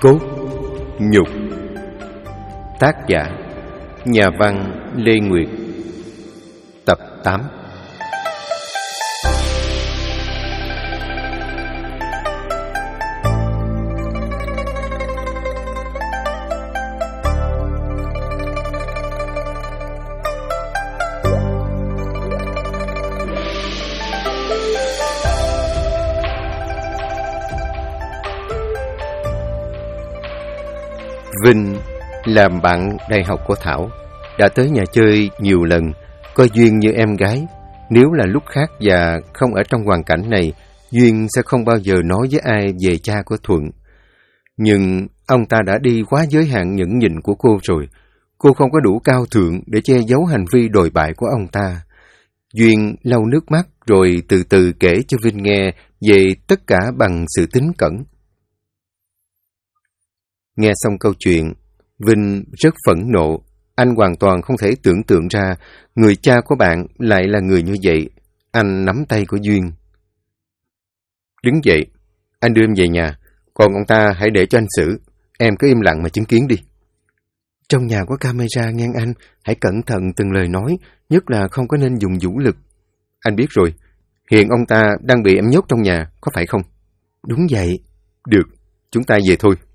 Cốt nhục. Tác giả nhà văn Lê Nguyệt. Tập 8. Vinh làm bạn đại học của Thảo, đã tới nhà chơi nhiều lần, coi Duyên như em gái. Nếu là lúc khác và không ở trong hoàn cảnh này, Duyên sẽ không bao giờ nói với ai về cha của Thuận. Nhưng ông ta đã đi quá giới hạn nhẫn nhịn của cô rồi. Cô không có đủ cao thượng để che giấu hành vi đồi bại của ông ta. Duyên lau nước mắt rồi từ từ kể cho Vinh nghe về tất cả bằng sự tín cẩn. Nghe xong câu chuyện, Vinh rất phẫn nộ. Anh hoàn toàn không thể tưởng tượng ra người cha của bạn lại là người như vậy. Anh nắm tay của Duyên. Đứng dậy, anh đưa em về nhà, còn ông ta hãy để cho anh xử. Em cứ im lặng mà chứng kiến đi. Trong nhà có camera nghe anh, hãy cẩn thận từng lời nói, nhất là không có nên dùng vũ lực. Anh biết rồi, hiện ông ta đang bị em nhốt trong nhà, có phải không? Đúng vậy. Được, chúng ta về thôi.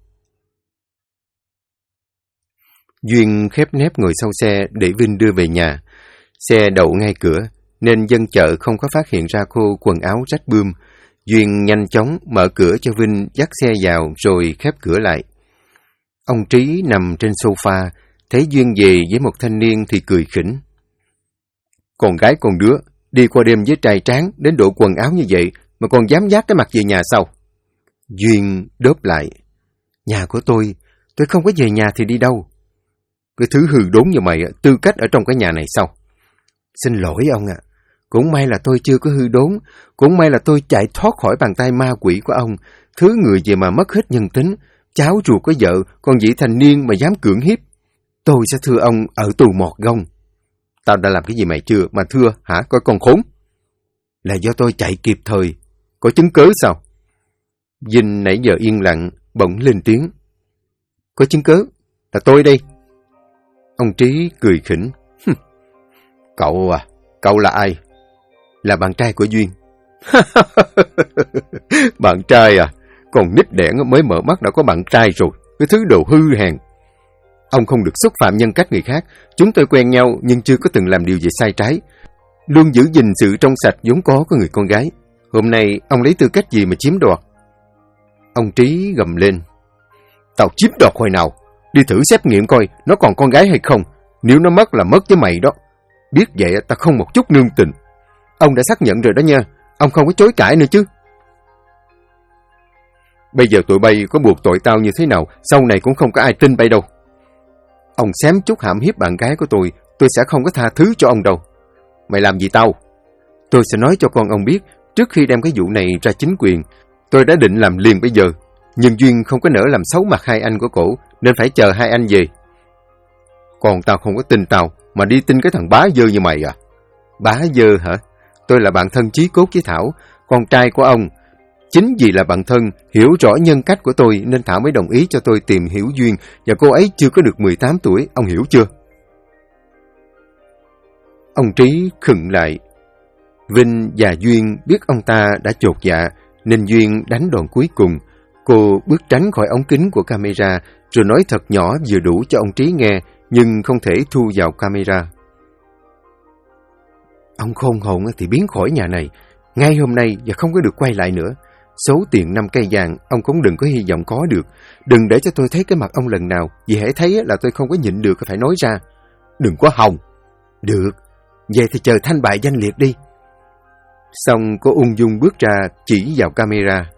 Duyên khép nép ngồi sau xe để Vinh đưa về nhà. Xe đậu ngay cửa, nên dân chợ không có phát hiện ra cô quần áo rách bươm. Duyên nhanh chóng mở cửa cho Vinh dắt xe vào rồi khép cửa lại. Ông Trí nằm trên sofa, thấy Duyên về với một thanh niên thì cười khỉnh. Con gái con đứa, đi qua đêm với trai tráng đến độ quần áo như vậy mà còn dám dắt cái mặt về nhà sao? Duyên đớp lại. Nhà của tôi không có về nhà thì đi đâu? Cái thứ hư đốn như mày tư cách ở trong cái nhà này sao? Xin lỗi ông ạ. Cũng may là tôi chưa có hư đốn. Cũng may là tôi chạy thoát khỏi bàn tay ma quỷ của ông. Thứ người gì mà mất hết nhân tính. Cháu ruột có vợ, còn vị thành niên mà dám cưỡng hiếp. Tôi sẽ thưa ông ở tù mọt gông. Tao đã làm cái gì mày chưa mà thưa hả? Coi con khốn. Là do tôi chạy kịp thời. Có chứng cớ sao? Vinh nãy giờ yên lặng, bỗng lên tiếng. Có chứng cớ? Là tôi đây. Ông Trí cười khỉnh. Cậu à, cậu là ai? Là bạn trai của Duyên. Bạn trai à? Còn nít đẻn mới mở mắt đã có bạn trai rồi. Cái thứ đồ hư hèn. Ông không được xúc phạm nhân cách người khác. Chúng tôi quen nhau nhưng chưa có từng làm điều gì sai trái. Luôn giữ gìn sự trong sạch vốn có của người con gái. Hôm nay ông lấy tư cách gì mà chiếm đoạt? Ông Trí gầm lên. Tao chiếm đoạt hồi nào? Đi thử xét nghiệm coi nó còn con gái hay không. Nếu nó mất là mất với mày đó. Biết vậy ta không một chút nương tình. Ông đã xác nhận rồi đó nha. Ông không có chối cãi nữa chứ. Bây giờ tụi bay có buộc tội tao như thế nào, sau này cũng không có ai tin bay đâu. Ông xém chút hãm hiếp bạn gái của tôi sẽ không có tha thứ cho ông đâu. Mày làm gì tao? Tôi sẽ nói cho con ông biết. Trước khi đem cái vụ này ra chính quyền, tôi đã định làm liền bây giờ. Nhưng Duyên không có nỡ làm xấu mặt hai anh của cổ, nên phải chờ hai anh về. Còn tao không có tin tao, mà đi tin cái thằng bá dơ như mày à? Bá dơ hả? Tôi là bạn thân chí cốt với Thảo, con trai của ông. Chính vì là bạn thân, hiểu rõ nhân cách của tôi, nên Thảo mới đồng ý cho tôi tìm hiểu Duyên, và cô ấy chưa có được 18 tuổi, ông hiểu chưa? Ông Trí khựng lại. Vinh và Duyên biết ông ta đã chột dạ, nên Duyên đánh đòn cuối cùng. Cô bước tránh khỏi ống kính của camera, rồi nói thật nhỏ vừa đủ cho ông Trí nghe, nhưng không thể thu vào camera. Ông khôn hồn thì biến khỏi nhà này, ngay hôm nay và không có được quay lại nữa. Số tiền 5 cây vàng, ông cũng đừng có hy vọng có được. Đừng để cho tôi thấy cái mặt ông lần nào, vì hễ thấy là tôi không có nhịn được, phải nói ra. Đừng có hòng. Được, vậy thì chờ thanh bại danh liệt đi. Xong cô ung dung bước ra, chỉ vào camera.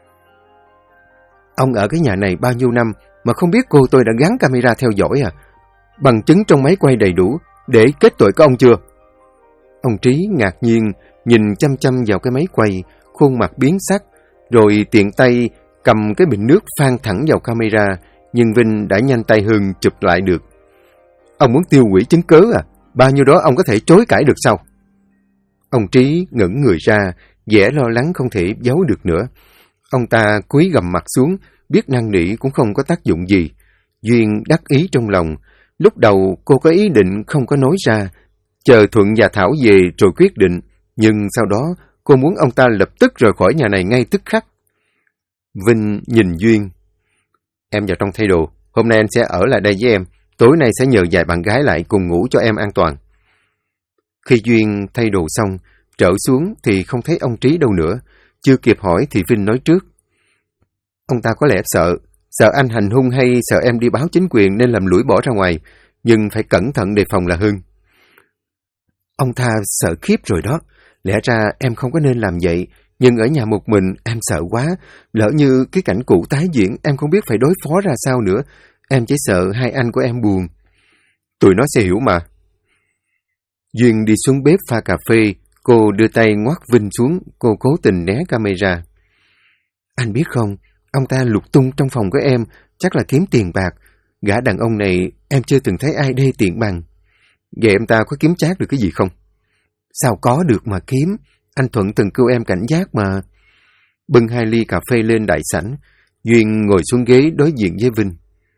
Ông ở cái nhà này bao nhiêu năm mà không biết cô tôi đã gắn camera theo dõi à? Bằng chứng trong máy quay đầy đủ để kết tội của ông chưa? Ông Trí ngạc nhiên nhìn chăm chăm vào cái máy quay, khuôn mặt biến sắc, rồi tiện tay cầm cái bình nước phan thẳng vào camera, nhưng Vinh đã nhanh tay hơn chụp lại được. Ông muốn tiêu hủy chứng cớ à? Bao nhiêu đó ông có thể chối cãi được sao? Ông Trí ngẩng người ra, vẻ lo lắng không thể giấu được nữa. Ông ta cúi gằm mặt xuống, biết năn nỉ cũng không có tác dụng gì. Duyên đắc ý trong lòng. Lúc đầu cô có ý định không có nói ra, chờ Thuận và Thảo về rồi quyết định. Nhưng sau đó cô muốn ông ta lập tức rời khỏi nhà này ngay tức khắc. Vinh nhìn Duyên. Em vào trong thay đồ. Hôm nay anh sẽ ở lại đây với em. Tối nay sẽ nhờ vài bạn gái lại cùng ngủ cho em an toàn. Khi Duyên thay đồ xong, trở xuống thì không thấy ông Trí đâu nữa. Chưa kịp hỏi thì Vinh nói trước. Ông ta có lẽ sợ anh hành hung hay sợ em đi báo chính quyền nên làm lủi bỏ ra ngoài. Nhưng phải cẩn thận đề phòng là hơn. Ông ta sợ khiếp rồi đó. Lẽ ra em không có nên làm vậy. Nhưng ở nhà một mình em sợ quá. Lỡ như cái cảnh cũ tái diễn em không biết phải đối phó ra sao nữa. Em chỉ sợ hai anh của em buồn. Tụi nó sẽ hiểu mà. Duyên đi xuống bếp pha cà phê. Cô đưa tay ngoắt Vinh xuống. Cô cố tình né camera. Anh biết không, ông ta lục tung trong phòng của em. Chắc là kiếm tiền bạc. Gã đàn ông này em chưa từng thấy ai đê tiện bằng. Vậy em ta có kiếm trác được cái gì không? Sao có được mà kiếm. Anh Thuận từng kêu em cảnh giác mà. Bưng 2 ly cà phê lên đại sảnh. Duyên ngồi xuống ghế đối diện với Vinh.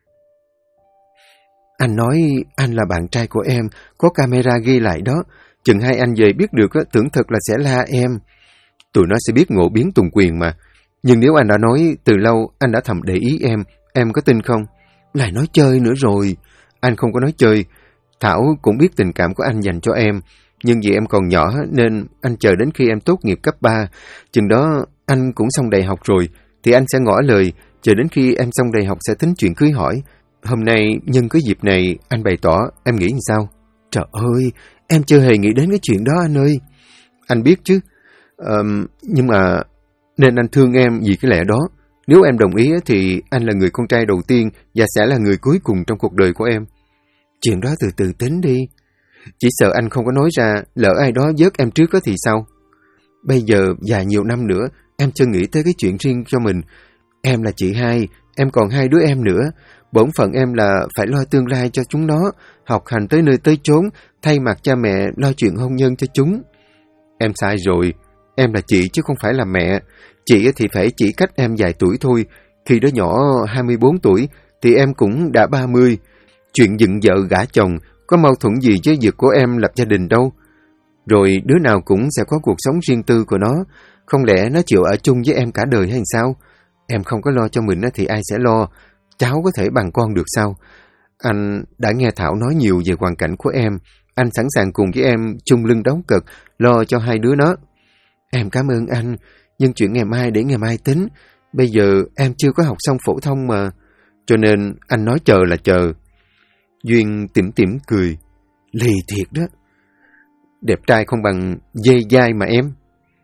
Anh nói anh là bạn trai của em, có camera ghi lại đó. Chừng hai anh về biết được tưởng thật là sẽ la em. Tụi nó sẽ biết ngộ biến tùng quyền mà. Nhưng nếu anh đã nói từ lâu anh đã thầm để ý em có tin không? Lại nói chơi nữa rồi. Anh không có nói chơi. Thảo cũng biết tình cảm của anh dành cho em. Nhưng vì em còn nhỏ nên anh chờ đến khi em tốt nghiệp cấp 3. Chừng đó anh cũng xong đại học rồi, thì anh sẽ ngỏ lời. Chờ đến khi em xong đại học sẽ tính chuyện cưới hỏi. Hôm nay nhân cái dịp này anh bày tỏ, em nghĩ làm sao? Trời ơi, em chưa hề nghĩ đến cái chuyện đó anh ơi. Anh biết chứ. Nhưng mà nên anh thương em vì cái lẽ đó. Nếu em đồng ý thì anh là người con trai đầu tiên và sẽ là người cuối cùng trong cuộc đời của em. Chuyện đó từ từ tính đi. Chỉ sợ anh không có nói ra, lỡ ai đó vớt em trước thì sao? Bây giờ và nhiều năm nữa, em chưa nghĩ tới cái chuyện riêng cho mình. Em là chị hai, em còn 2 đứa em nữa. Bổn phận em là phải lo tương lai cho chúng nó, học hành tới nơi tới chốn, thay mặt cha mẹ lo chuyện hôn nhân cho chúng. Em sai rồi, em là chị chứ không phải là mẹ. Chị thì phải chỉ cách em vài tuổi thôi. Khi đứa nhỏ 24 tuổi thì em cũng đã 30. Chuyện dựng vợ gả chồng có mâu thuẫn gì với việc của em lập gia đình đâu. Rồi đứa nào cũng sẽ có cuộc sống riêng tư của nó. Không lẽ nó chịu ở chung với em cả đời hay sao? Em không có lo cho mình thì ai sẽ lo? Cháu có thể bằng con được sao? Anh đã nghe Thảo nói nhiều về hoàn cảnh của em. Anh sẵn sàng cùng với em chung lưng đấu cực, lo cho 2 đứa nó. Em cảm ơn anh, nhưng chuyện ngày mai để ngày mai tính. Bây giờ em chưa có học xong phổ thông mà. Cho nên anh nói chờ là chờ. Duyên tủm tỉm cười. Lì thiệt đó. Đẹp trai không bằng dây dai mà em.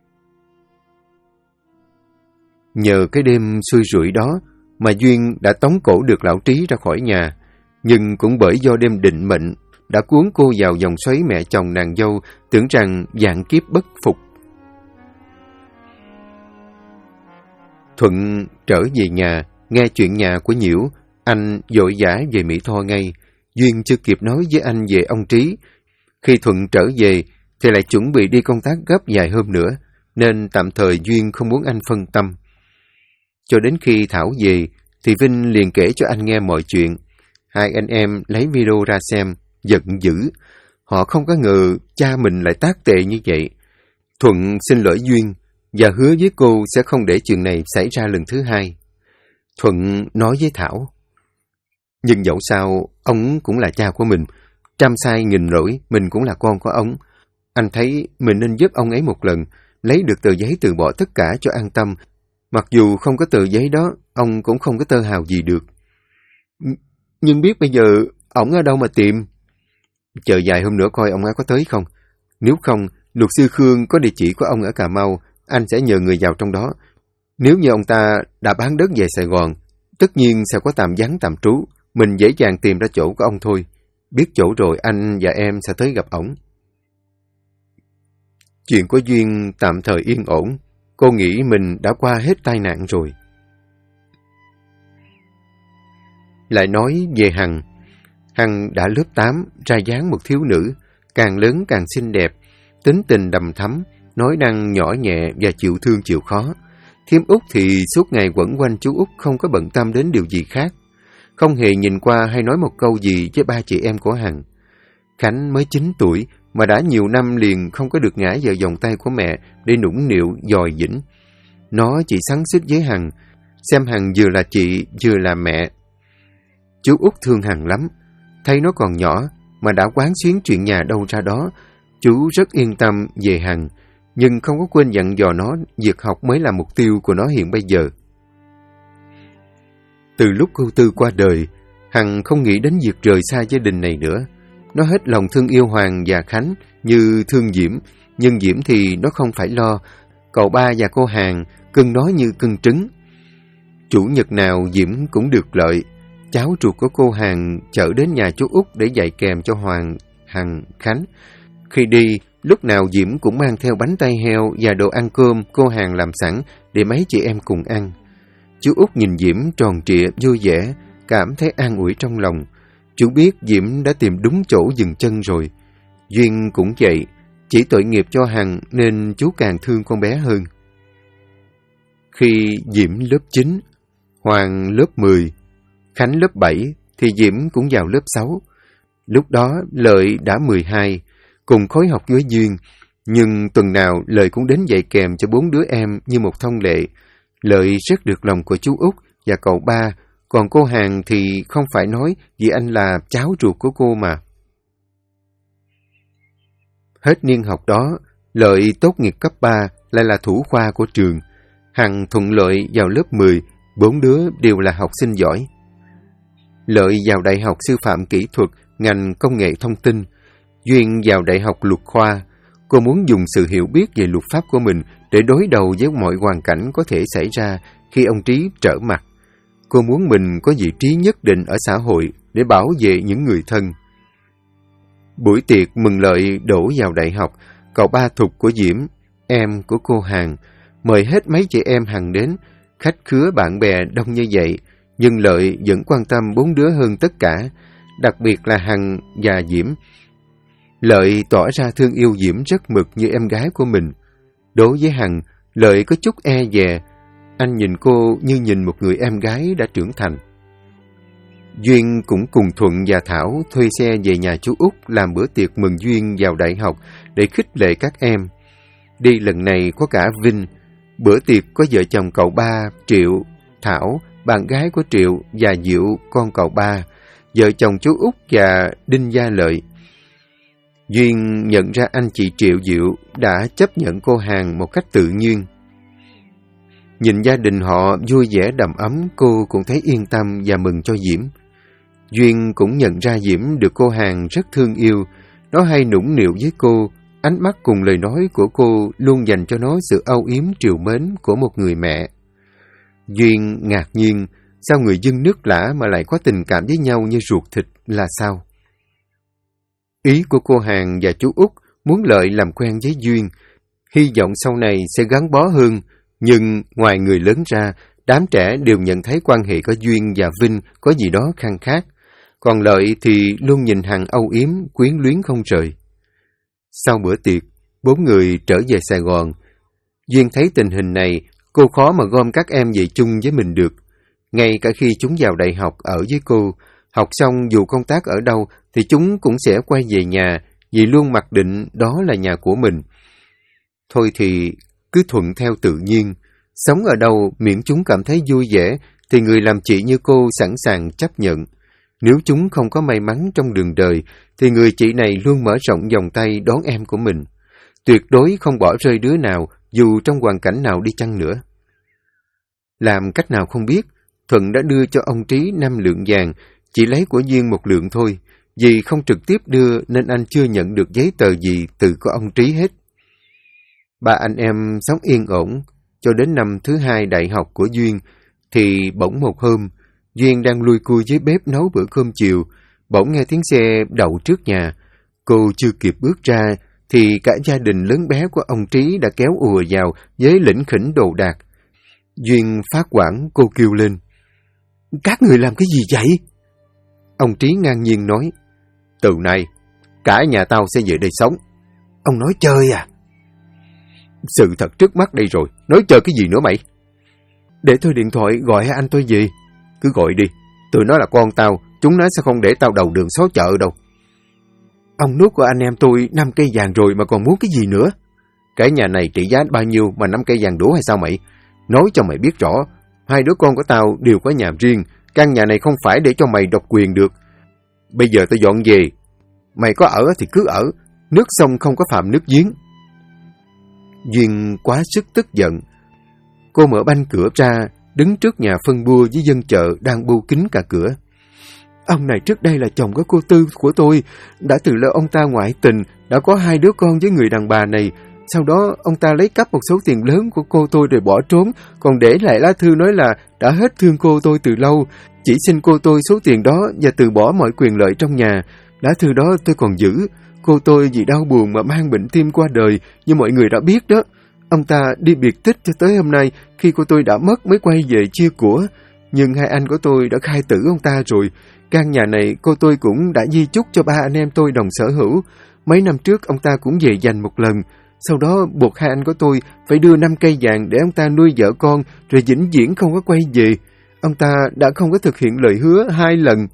Nhờ cái đêm xui rủi đó mà Duyên đã tống cổ được lão Trí ra khỏi nhà. Nhưng cũng bởi do đêm định mệnh đã cuốn cô vào vòng xoáy mẹ chồng nàng dâu, tưởng rằng vạn kiếp bất phục. Thuận trở về nhà, nghe chuyện nhà của Nhiễu, anh vội vã về Mỹ Tho ngay. Duyên chưa kịp nói với anh về ông Trí. Khi Thuận trở về thì lại chuẩn bị đi công tác gấp vài hôm nữa, nên tạm thời Duyên không muốn anh phân tâm. Cho đến khi Thảo về thì Vinh liền kể cho anh nghe mọi chuyện. 2 anh em lấy video ra xem, giận dữ. Họ không có ngờ cha mình lại tác tệ như vậy. Thuận xin lỗi Duyên và hứa với cô sẽ không để chuyện này xảy ra lần thứ 2. Thuận nói với Thảo. Nhưng dẫu sao, ông cũng là cha của mình. Trăm sai nghìn lỗi, mình cũng là con của ông. Anh thấy mình nên giúp ông ấy một lần, lấy được tờ giấy từ bỏ tất cả cho an tâm. Mặc dù không có tờ giấy đó, ông cũng không có tơ hào gì được. Nhưng biết bây giờ, ổng ở đâu mà tìm? Chờ vài hôm nữa coi ông ấy có tới không. Nếu không, luật sư Khương có địa chỉ của ông ở Cà Mau, anh sẽ nhờ người vào trong đó. Nếu như ông ta đã bán đất về Sài Gòn, tất nhiên sẽ có tạm vắng tạm trú. Mình dễ dàng tìm ra chỗ của ông thôi. Biết chỗ rồi anh và em sẽ tới gặp ổng. Chuyện của Duyên tạm thời yên ổn. Cô nghĩ mình đã qua hết tai nạn rồi. Lại nói về Hằng. Hằng đã lớp 8, ra dáng một thiếu nữ, càng lớn càng xinh đẹp, tính tình đầm thắm, nói năng nhỏ nhẹ và chịu thương chịu khó. Thím Út thì suốt ngày quẩn quanh chú Út, không có bận tâm đến điều gì khác. Không hề nhìn qua hay nói một câu gì với ba chị em của Hằng. Khánh mới 9 tuổi mà đã nhiều năm liền không có được ngã vào vòng tay của mẹ để nũng nịu dòi dĩnh. Nó chỉ xắn xít với Hằng, xem Hằng vừa là chị vừa là mẹ. Chú Út thương Hằng lắm, thấy nó còn nhỏ mà đã quán xuyến chuyện nhà đâu ra đó. Chú rất yên tâm về Hằng, nhưng không có quên dặn dò nó việc học mới là mục tiêu của nó hiện bây giờ. Từ lúc cô Tư qua đời, Hằng không nghĩ đến việc rời xa gia đình này nữa. Nó hết lòng thương yêu Hoàng và Khánh như thương Diễm, nhưng Diễm thì nó không phải lo. Cậu ba và cô Hằng cưng nó như cưng trứng. Chủ nhật nào Diễm cũng được lợi. Cháu ruột của cô Hằng chở đến nhà chú Út để dạy kèm cho Hoàng, Hằng, Khánh. Khi đi, lúc nào Diễm cũng mang theo bánh tay heo và đồ ăn cơm cô Hằng làm sẵn để mấy chị em cùng ăn. Chú Út nhìn Diễm tròn trịa, vui vẻ, cảm thấy an ủi trong lòng. Chú biết Diễm đã tìm đúng chỗ dừng chân rồi. Duyên cũng vậy, chỉ tội nghiệp cho Hằng nên chú càng thương con bé hơn. Khi Diễm lớp 9, Hoàng lớp 10, Khánh lớp 7 thì Diễm cũng vào lớp 6. Lúc đó Lợi đã 12, cùng khối học với Duyên, nhưng tuần nào Lợi cũng đến dạy kèm cho 4 đứa em như một thông lệ. Lợi rất được lòng của chú Út và cậu ba, còn cô Hằng thì không phải nói vì anh là cháu ruột của cô mà. Hết niên học đó, Lợi tốt nghiệp cấp 3 lại là thủ khoa của trường. Hằng thuận lợi vào lớp 10, 4 đứa đều là học sinh giỏi. Lợi vào Đại học Sư phạm Kỹ thuật, ngành công nghệ thông tin. Duyên vào Đại học Luật khoa. Cô muốn dùng sự hiểu biết về luật pháp của mình để đối đầu với mọi hoàn cảnh có thể xảy ra khi ông Trí trở mặt. Cô muốn mình có vị trí nhất định ở xã hội để bảo vệ những người thân. Buổi tiệc mừng Lợi đổ vào đại học, cậu ba Thục của Diễm, em của cô Hằng, mời hết mấy chị em Hằng đến. Khách khứa bạn bè đông như vậy, nhưng Lợi vẫn quan tâm 4 đứa hơn tất cả, đặc biệt là Hằng và Diễm. Lợi tỏ ra thương yêu Diễm rất mực như em gái của mình. Đối với Hằng, Lợi có chút e dè. Anh nhìn cô như nhìn một người em gái đã trưởng thành. Duyên cũng cùng Thuận và Thảo thuê xe về nhà chú Út làm bữa tiệc mừng Duyên vào đại học để khích lệ các em. Đi lần này có cả Vinh. Bữa tiệc có vợ chồng cậu ba, Triệu, Thảo, bạn gái của Triệu và Diệu, con cậu ba, vợ chồng chú Út và Đinh Gia Lợi. Duyên nhận ra anh chị Triệu Diệu đã chấp nhận cô Hằng một cách tự nhiên. Nhìn gia đình họ vui vẻ đầm ấm, cô cũng thấy yên tâm và mừng cho Diễm. Duyên cũng nhận ra Diễm được cô Hằng rất thương yêu. Nó hay nũng nịu với cô, ánh mắt cùng lời nói của cô luôn dành cho nó sự âu yếm trìu mến của một người mẹ. Duyên ngạc nhiên, sao người dân nước lã mà lại có tình cảm với nhau như ruột thịt là sao? Ý của cô Hằng và chú Út muốn Lợi làm quen với Duyên, hy vọng sau này sẽ gắn bó hơn. Nhưng ngoài người lớn ra, đám trẻ đều nhận thấy quan hệ của Duyên và Vinh có gì đó khăng khác. Còn Lợi thì luôn nhìn Hằng âu yếm, quyến luyến không rời. Sau bữa tiệc, 4 người trở về Sài Gòn. Duyên thấy tình hình này, cô khó mà gom các em về chung với mình được. Ngay cả khi chúng vào đại học ở với cô, học xong dù công tác ở đâu thì chúng cũng sẽ quay về nhà, vì luôn mặc định đó là nhà của mình. Thôi thì cứ thuận theo tự nhiên, sống ở đâu miễn chúng cảm thấy vui vẻ thì người làm chị như cô sẵn sàng chấp nhận. Nếu chúng không có may mắn trong đường đời thì người chị này luôn mở rộng vòng tay đón em của mình. Tuyệt đối không bỏ rơi đứa nào dù trong hoàn cảnh nào đi chăng nữa. Làm cách nào không biết, Thuận đã đưa cho ông Trí 5 lượng vàng, chỉ lấy của Duyên 1 lượng thôi. Vì không trực tiếp đưa nên anh chưa nhận được giấy tờ gì từ của ông Trí hết. 3 anh em sống yên ổn cho đến năm thứ 2 đại học của Duyên, thì bỗng một hôm, Duyên đang lui cui dưới bếp nấu bữa cơm chiều, bỗng nghe tiếng xe đậu trước nhà. Cô chưa kịp bước ra, thì cả gia đình lớn bé của ông Trí đã kéo ùa vào với lỉnh khỉnh đồ đạc. Duyên phát hoảng, cô kêu lên: "Các người làm cái gì vậy?" Ông Trí ngang nhiên nói: "Từ nay, cả nhà tao sẽ về đây sống." "Ông nói chơi à?" "Sự thật trước mắt đây rồi, nói chơi cái gì nữa mày?" Để tôi điện thoại gọi hai anh tôi về. Cứ gọi đi, tụi nó là con tao, chúng nó sẽ không để tao đầu đường xó chợ đâu. Ông nuốt của anh em tôi 5 cây vàng rồi mà còn muốn cái gì nữa? Cái nhà này trị giá bao nhiêu mà 5 cây vàng đủ hay sao mày? Nói cho mày biết rõ, hai đứa con của tao đều có nhà riêng, căn nhà này không phải để cho mày độc quyền được. Bây giờ tôi dọn về, mày có ở thì cứ ở, nước sông không có phạm nước giếng. Duyên quá sức tức giận. Cô mở banh cửa ra, đứng trước nhà phân bua với dân chợ đang bu kín cả cửa. Ông này trước đây là chồng của cô Tư của tôi, đã từ lâu ông ta ngoại tình, đã có 2 đứa con với người đàn bà này. Sau đó ông ta lấy cắp một số tiền lớn của cô tôi rồi bỏ trốn, còn để lại lá thư nói là đã hết thương cô tôi từ lâu, chỉ xin cô tôi số tiền đó và từ bỏ mọi quyền lợi trong nhà. Lá thư đó tôi còn giữ. Cô tôi vì đau buồn mà mang bệnh tim qua đời, như mọi người đã biết đó. Ông ta đi biệt tích cho tới hôm nay, khi cô tôi đã mất mới quay về chia của. Nhưng hai anh của tôi đã khai tử ông ta rồi. Căn nhà này cô tôi cũng đã di chúc cho 3 anh em tôi đồng sở hữu. Mấy năm trước ông ta cũng về dành một lần. Sau đó buộc hai anh của tôi phải đưa 5 cây vàng để ông ta nuôi vợ con, rồi vĩnh viễn không có quay về. Ông ta đã không có thực hiện lời hứa 2 lần.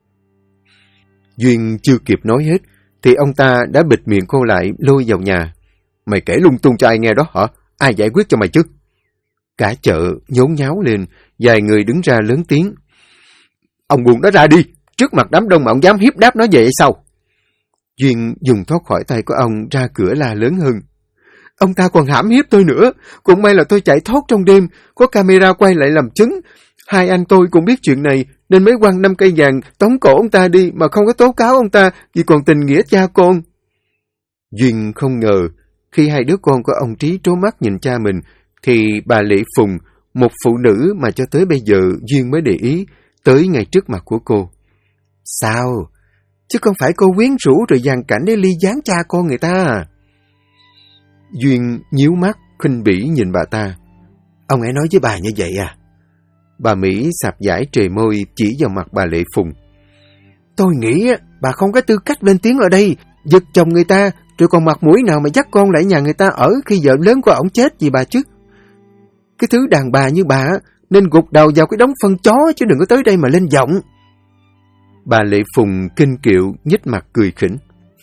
Duyên chưa kịp nói hết, thì ông ta đã bịt miệng cô lại, lôi vào nhà. Mày kể lung tung cho ai nghe đó hả? Ai giải quyết cho mày chứ? Cả chợ nhốn nháo lên, vài người đứng ra lớn tiếng. Ông buông nó ra đi, trước mặt đám đông mà ông dám hiếp đáp nó vậy hay sao? Duyên dùng thoát khỏi tay của ông, ra cửa la lớn hơn. Ông ta còn hãm hiếp tôi nữa, cũng may là tôi chạy thoát trong đêm, có camera quay lại làm chứng. Hai anh tôi cũng biết chuyện này, nên mới quăng 5 cây vàng tống cổ ông ta đi mà không có tố cáo ông ta vì còn tình nghĩa cha con. Duyên không ngờ, khi hai đứa con của ông Trí trố mắt nhìn cha mình, thì bà Lệ Phùng, một phụ nữ mà cho tới bây giờ Duyên mới để ý, tới ngay trước mặt của cô. Sao? Chứ không phải cô quyến rũ rồi dàn cảnh để ly gián cha con người ta à? Duyên nhíu mắt, khinh bỉ nhìn bà ta. Ông ấy nói với bà như vậy à? Bà Mỹ sạp giải trề môi chỉ vào mặt bà Lệ Phùng. Tôi nghĩ bà không có tư cách lên tiếng ở đây, giật chồng người ta, rồi còn mặt mũi nào mà dắt con lại nhà người ta ở khi vợ lớn của ổng chết gì bà chứ? Cái thứ đàn bà như bà nên gục đầu vào cái đống phân chó chứ đừng có tới đây mà lên giọng. Bà Lệ Phùng kinh kiệu nhếch mặt cười khỉnh.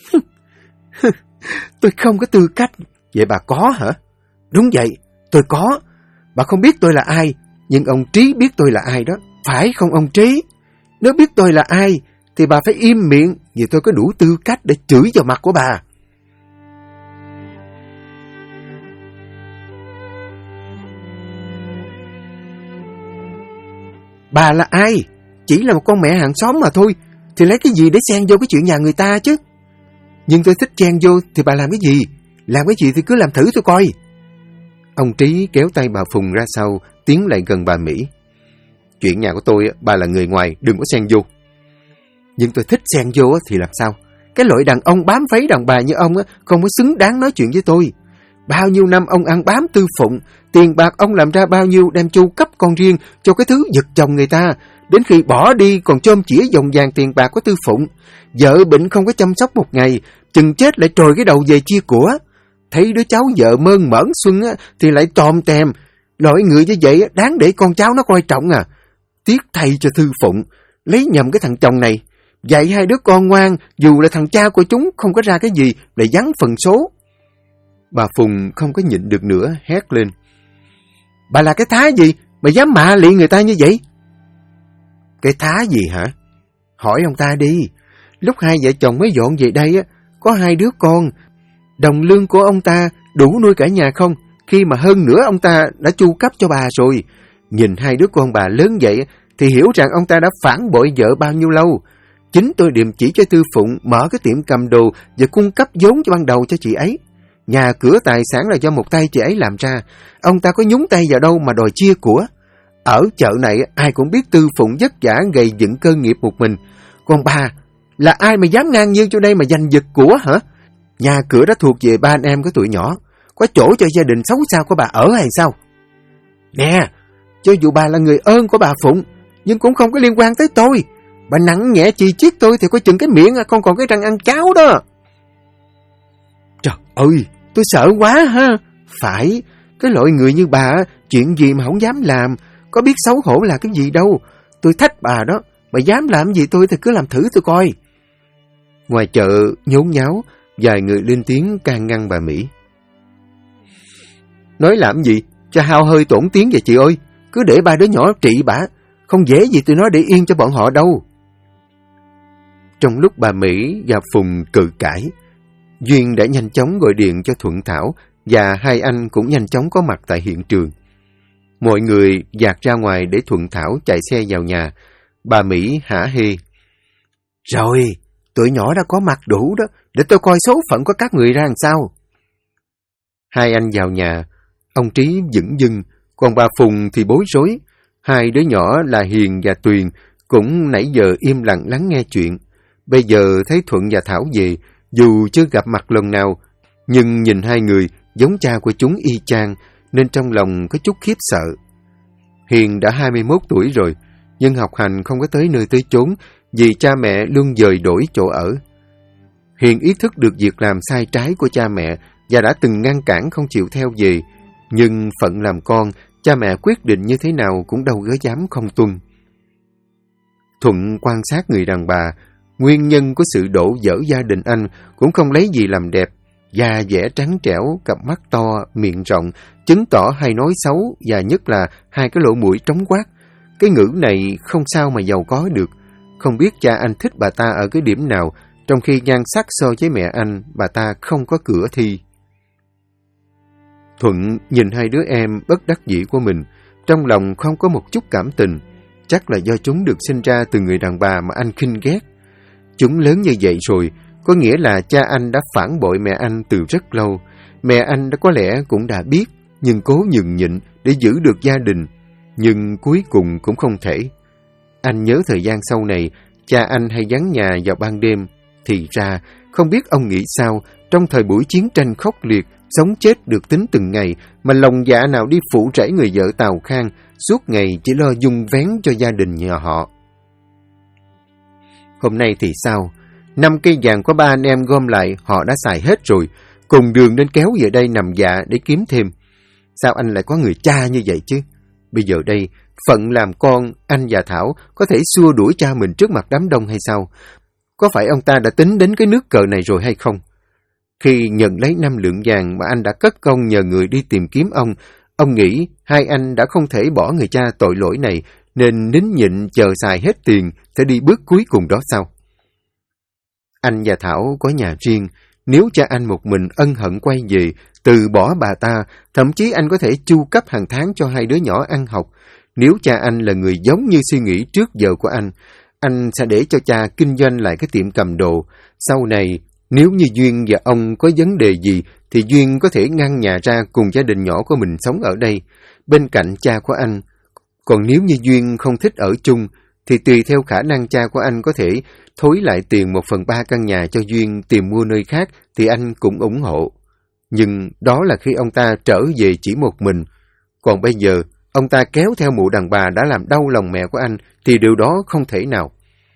Tôi không có tư cách. Vậy bà có hả? Đúng vậy, tôi có. Bà không biết tôi là ai, nhưng ông Trí biết tôi là ai đó. Phải không ông Trí? Nếu biết tôi là ai, thì bà phải im miệng, vì tôi có đủ tư cách để chửi vào mặt của bà. Bà là ai? Chỉ là một con mẹ hàng xóm mà thôi, thì lấy cái gì để xen vô cái chuyện nhà người ta chứ? Nhưng tôi thích xen vô thì bà làm cái gì? Làm cái gì thì cứ làm thử tôi coi. Ông Trí kéo tay bà Phùng ra sau, tiến lại gần bà Mỹ. Chuyện nhà của tôi, bà là người ngoài, đừng có xen vô. Nhưng tôi thích xen vô thì làm sao? Cái loại đàn ông bám váy đàn bà như ông không có xứng đáng nói chuyện với tôi. Bao nhiêu năm ông ăn bám Tư Phụng, tiền bạc ông làm ra bao nhiêu đem chu cấp con riêng cho cái thứ giật chồng người ta. Đến khi bỏ đi còn chôm chĩa dòng vàng tiền bạc của Tư Phụng. Vợ bệnh không có chăm sóc một ngày, chừng chết lại trồi cái đầu về chia của. Thấy đứa cháu vợ mơn mởn xuân thì lại tòm tèm. Loại người như vậy đáng để con cháu nó coi trọng à. Tiếc thay cho Tư Phụng, lấy nhầm cái thằng chồng này. Dạy hai đứa con ngoan, dù là thằng cha của chúng không có ra cái gì, lại vắng phần số. Bà Phùng không có nhịn được nữa, hét lên. Bà là cái thá gì mà dám mạ lị người ta như vậy? Cái thá gì hả? Hỏi ông ta đi. Lúc hai vợ chồng mới dọn về đây có 2 đứa con. Đồng lương của ông ta đủ nuôi cả nhà không? Khi mà hơn nữa ông ta đã chu cấp cho bà rồi. Nhìn 2 đứa con bà lớn vậy thì hiểu rằng ông ta đã phản bội vợ bao nhiêu lâu. Chính tôi điểm chỉ cho Tư Phụng mở cái tiệm cầm đồ và cung cấp vốn cho ban đầu cho chị ấy. Nhà cửa tài sản là do một tay chị ấy làm ra. Ông ta có nhúng tay vào đâu mà đòi chia của. Ở chợ này ai cũng biết Tư Phụng vất vả gầy dựng cơ nghiệp một mình. Còn bà là ai mà dám ngang nhiên cho đây mà giành giật của hả? Nhà cửa đã thuộc về 3 anh em có tuổi nhỏ. Có chỗ cho gia đình xấu xa của bà ở hay sao? Nè, cho dù bà là người ơn của bà Phụng, nhưng cũng không có liên quan tới tôi. Bà nặng nhẹ chỉ chiết tôi thì có chừng cái miệng con còn cái răng ăn cháo đó. Trời ơi, tôi sợ quá ha. Phải, cái loại người như bà chuyện gì mà không dám làm. có biết xấu hổ là cái gì đâu. Tôi thách bà đó, bà dám làm gì tôi thì cứ làm thử tôi coi. Ngoài chợ nhốn nháo, vài người lên tiếng can ngăn bà Mỹ. Nói làm gì, cho hao hơi tổn tiếng vậy chị ơi. Cứ để ba đứa nhỏ trị bả, không dễ gì tôi nói để yên cho bọn họ đâu. Trong lúc bà Mỹ và Phùng cự cãi, Duyên đã nhanh chóng gọi điện cho Thuận Thảo và hai anh cũng nhanh chóng có mặt tại hiện trường. Mọi người dạt ra ngoài để Thuận Thảo chạy xe vào nhà. Bà Mỹ hả hê. Rồi, tụi nhỏ đã có mặt đủ đó, để tôi coi số phận của các người ra làm sao. Hai anh vào nhà, ông Trí dửng dưng, còn bà Phùng thì bối rối. Hai đứa nhỏ là Hiền và Tuyền cũng nãy giờ im lặng lắng nghe chuyện. Bây giờ thấy Thuận và Thảo về, dù chưa gặp mặt lần nào, nhưng nhìn hai người giống cha của chúng y chang, nên trong lòng có chút khiếp sợ. Hiền đã 21 tuổi rồi, nhưng học hành không có tới nơi tới chốn vì cha mẹ luôn dời đổi chỗ ở. Hiền ý thức được việc làm sai trái của cha mẹ và đã từng ngăn cản không chịu theo về, nhưng phận làm con, cha mẹ quyết định như thế nào cũng đâu có dám không tuân. Thuận quan sát người đàn bà, nguyên nhân của sự đổ vỡ gia đình anh cũng không lấy gì làm đẹp. Da dẻ trắng trẻo, cặp mắt to, miệng rộng, chứng tỏ hay nói xấu và nhất là hai cái lỗ mũi trống quát. Cái ngữ này không sao mà giàu có được. Không biết cha anh thích bà ta ở cái điểm nào, trong khi nhan sắc so với mẹ anh, bà ta không có cửa thi. Thuận nhìn hai đứa em bất đắc dĩ của mình, trong lòng không có một chút cảm tình. Chắc là do chúng được sinh ra từ người đàn bà mà anh khinh ghét. Chúng lớn như vậy rồi, có nghĩa là cha anh đã phản bội mẹ anh từ rất lâu. Mẹ anh đã có lẽ cũng đã biết, nhưng cố nhường nhịn để giữ được gia đình. Nhưng cuối cùng cũng không thể. Anh nhớ thời gian sau này, cha anh hay vắng nhà vào ban đêm. Thì ra, không biết ông nghĩ sao, trong thời buổi chiến tranh khốc liệt, sống chết được tính từng ngày, mà lòng dạ nào đi phụ rẫy người vợ Tào Khang, suốt ngày chỉ lo dung vén cho gia đình nhà họ. Hôm nay thì sao? 5 cây vàng của ba anh em gom lại, họ đã xài hết rồi, cùng đường nên kéo về đây nằm dạ để kiếm thêm. Sao anh lại có người cha như vậy chứ? Bây giờ đây, phận làm con, anh và Thảo có thể xua đuổi cha mình trước mặt đám đông hay sao? Có phải ông ta đã tính đến cái nước cờ này rồi hay không? Khi nhận lấy 5 lượng vàng mà anh đã cất công nhờ người đi tìm kiếm ông nghĩ hai anh đã không thể bỏ người cha tội lỗi này, nên nín nhịn chờ xài hết tiền sẽ đi bước cuối cùng đó sao? Anh và Thảo có nhà riêng, nếu cha anh một mình ân hận quay về, từ bỏ bà ta, thậm chí anh có thể chu cấp hàng tháng cho hai đứa nhỏ ăn học. Nếu cha anh là người giống như suy nghĩ trước giờ của anh sẽ để cho cha kinh doanh lại cái tiệm cầm đồ. Sau này, nếu như Duyên và ông có vấn đề gì, thì Duyên có thể ngăn nhà ra cùng gia đình nhỏ của mình sống ở đây, bên cạnh cha của anh. Còn nếu như Duyên không thích ở chung, thì tùy theo khả năng cha của anh có thể thối lại tiền 1/3 căn nhà cho Duyên tìm mua nơi khác, thì anh cũng ủng hộ. Nhưng đó là khi ông ta trở về chỉ một mình. Còn bây giờ, ông ta kéo theo mụ đàn bà đã làm đau lòng mẹ của anh, thì điều đó không thể nào.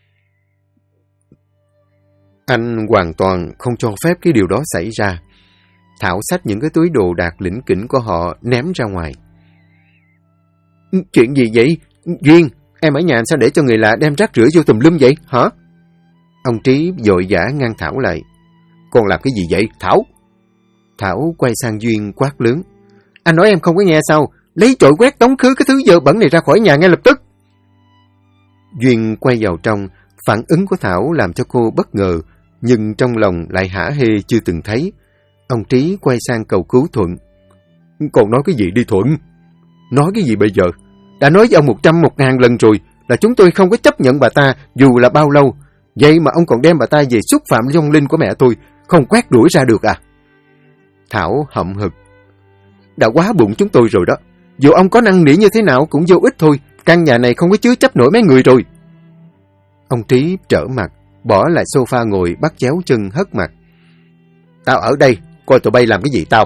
Anh hoàn toàn không cho phép cái điều đó xảy ra. Thảo xách những cái túi đồ đạc lỉnh kỉnh của họ ném ra ngoài. Chuyện gì vậy? Duyên, em ở nhà sao để cho người lạ đem rác rưởi vô tùm lum vậy, hả? Ông Trí vội vã ngăn Thảo lại. Con làm cái gì vậy, Thảo? Thảo quay sang Duyên quát lớn. Anh nói em không có nghe sao? Lấy chổi quét tống khứ cái thứ dơ bẩn này ra khỏi nhà ngay lập tức. Duyên quay vào trong, phản ứng của Thảo làm cho cô bất ngờ, nhưng trong lòng lại hả hê chưa từng thấy. Ông Trí quay sang cầu cứu Thuận. Còn nói cái gì đi Thuận? Nói cái gì bây giờ? Đã nói với ông 100, 1000 lần rồi là chúng tôi không có chấp nhận bà ta dù là bao lâu. Vậy mà ông còn đem bà ta về xúc phạm vong linh của mẹ tôi, không quét đuổi ra được à? Thảo hậm hực. Đã quá bụng chúng tôi rồi đó. Dù ông có năn nỉ như thế nào cũng vô ích thôi. Căn nhà này không có chứa chấp nổi mấy người rồi. Ông Trí trở mặt, bỏ lại sofa ngồi bắt chéo chân hất mặt. Tao ở đây, coi tụi bay làm cái gì tao.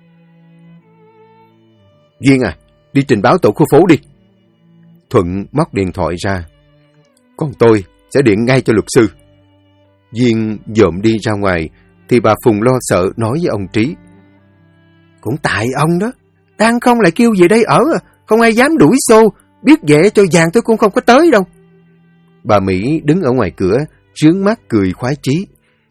Duyên à, đi trình báo tổ khu phố đi. Thuận móc điện thoại ra. Còn tôi sẽ điện ngay cho luật sư. Duyên dộm đi ra ngoài, thì bà Phùng lo sợ nói với ông Trí. Cũng tại ông đó, đang không lại kêu về đây ở, không ai dám đuổi xô, biết vẽ cho vàng tôi cũng không có tới đâu. Bà Mỹ đứng ở ngoài cửa, trướng mắt cười khoái chí.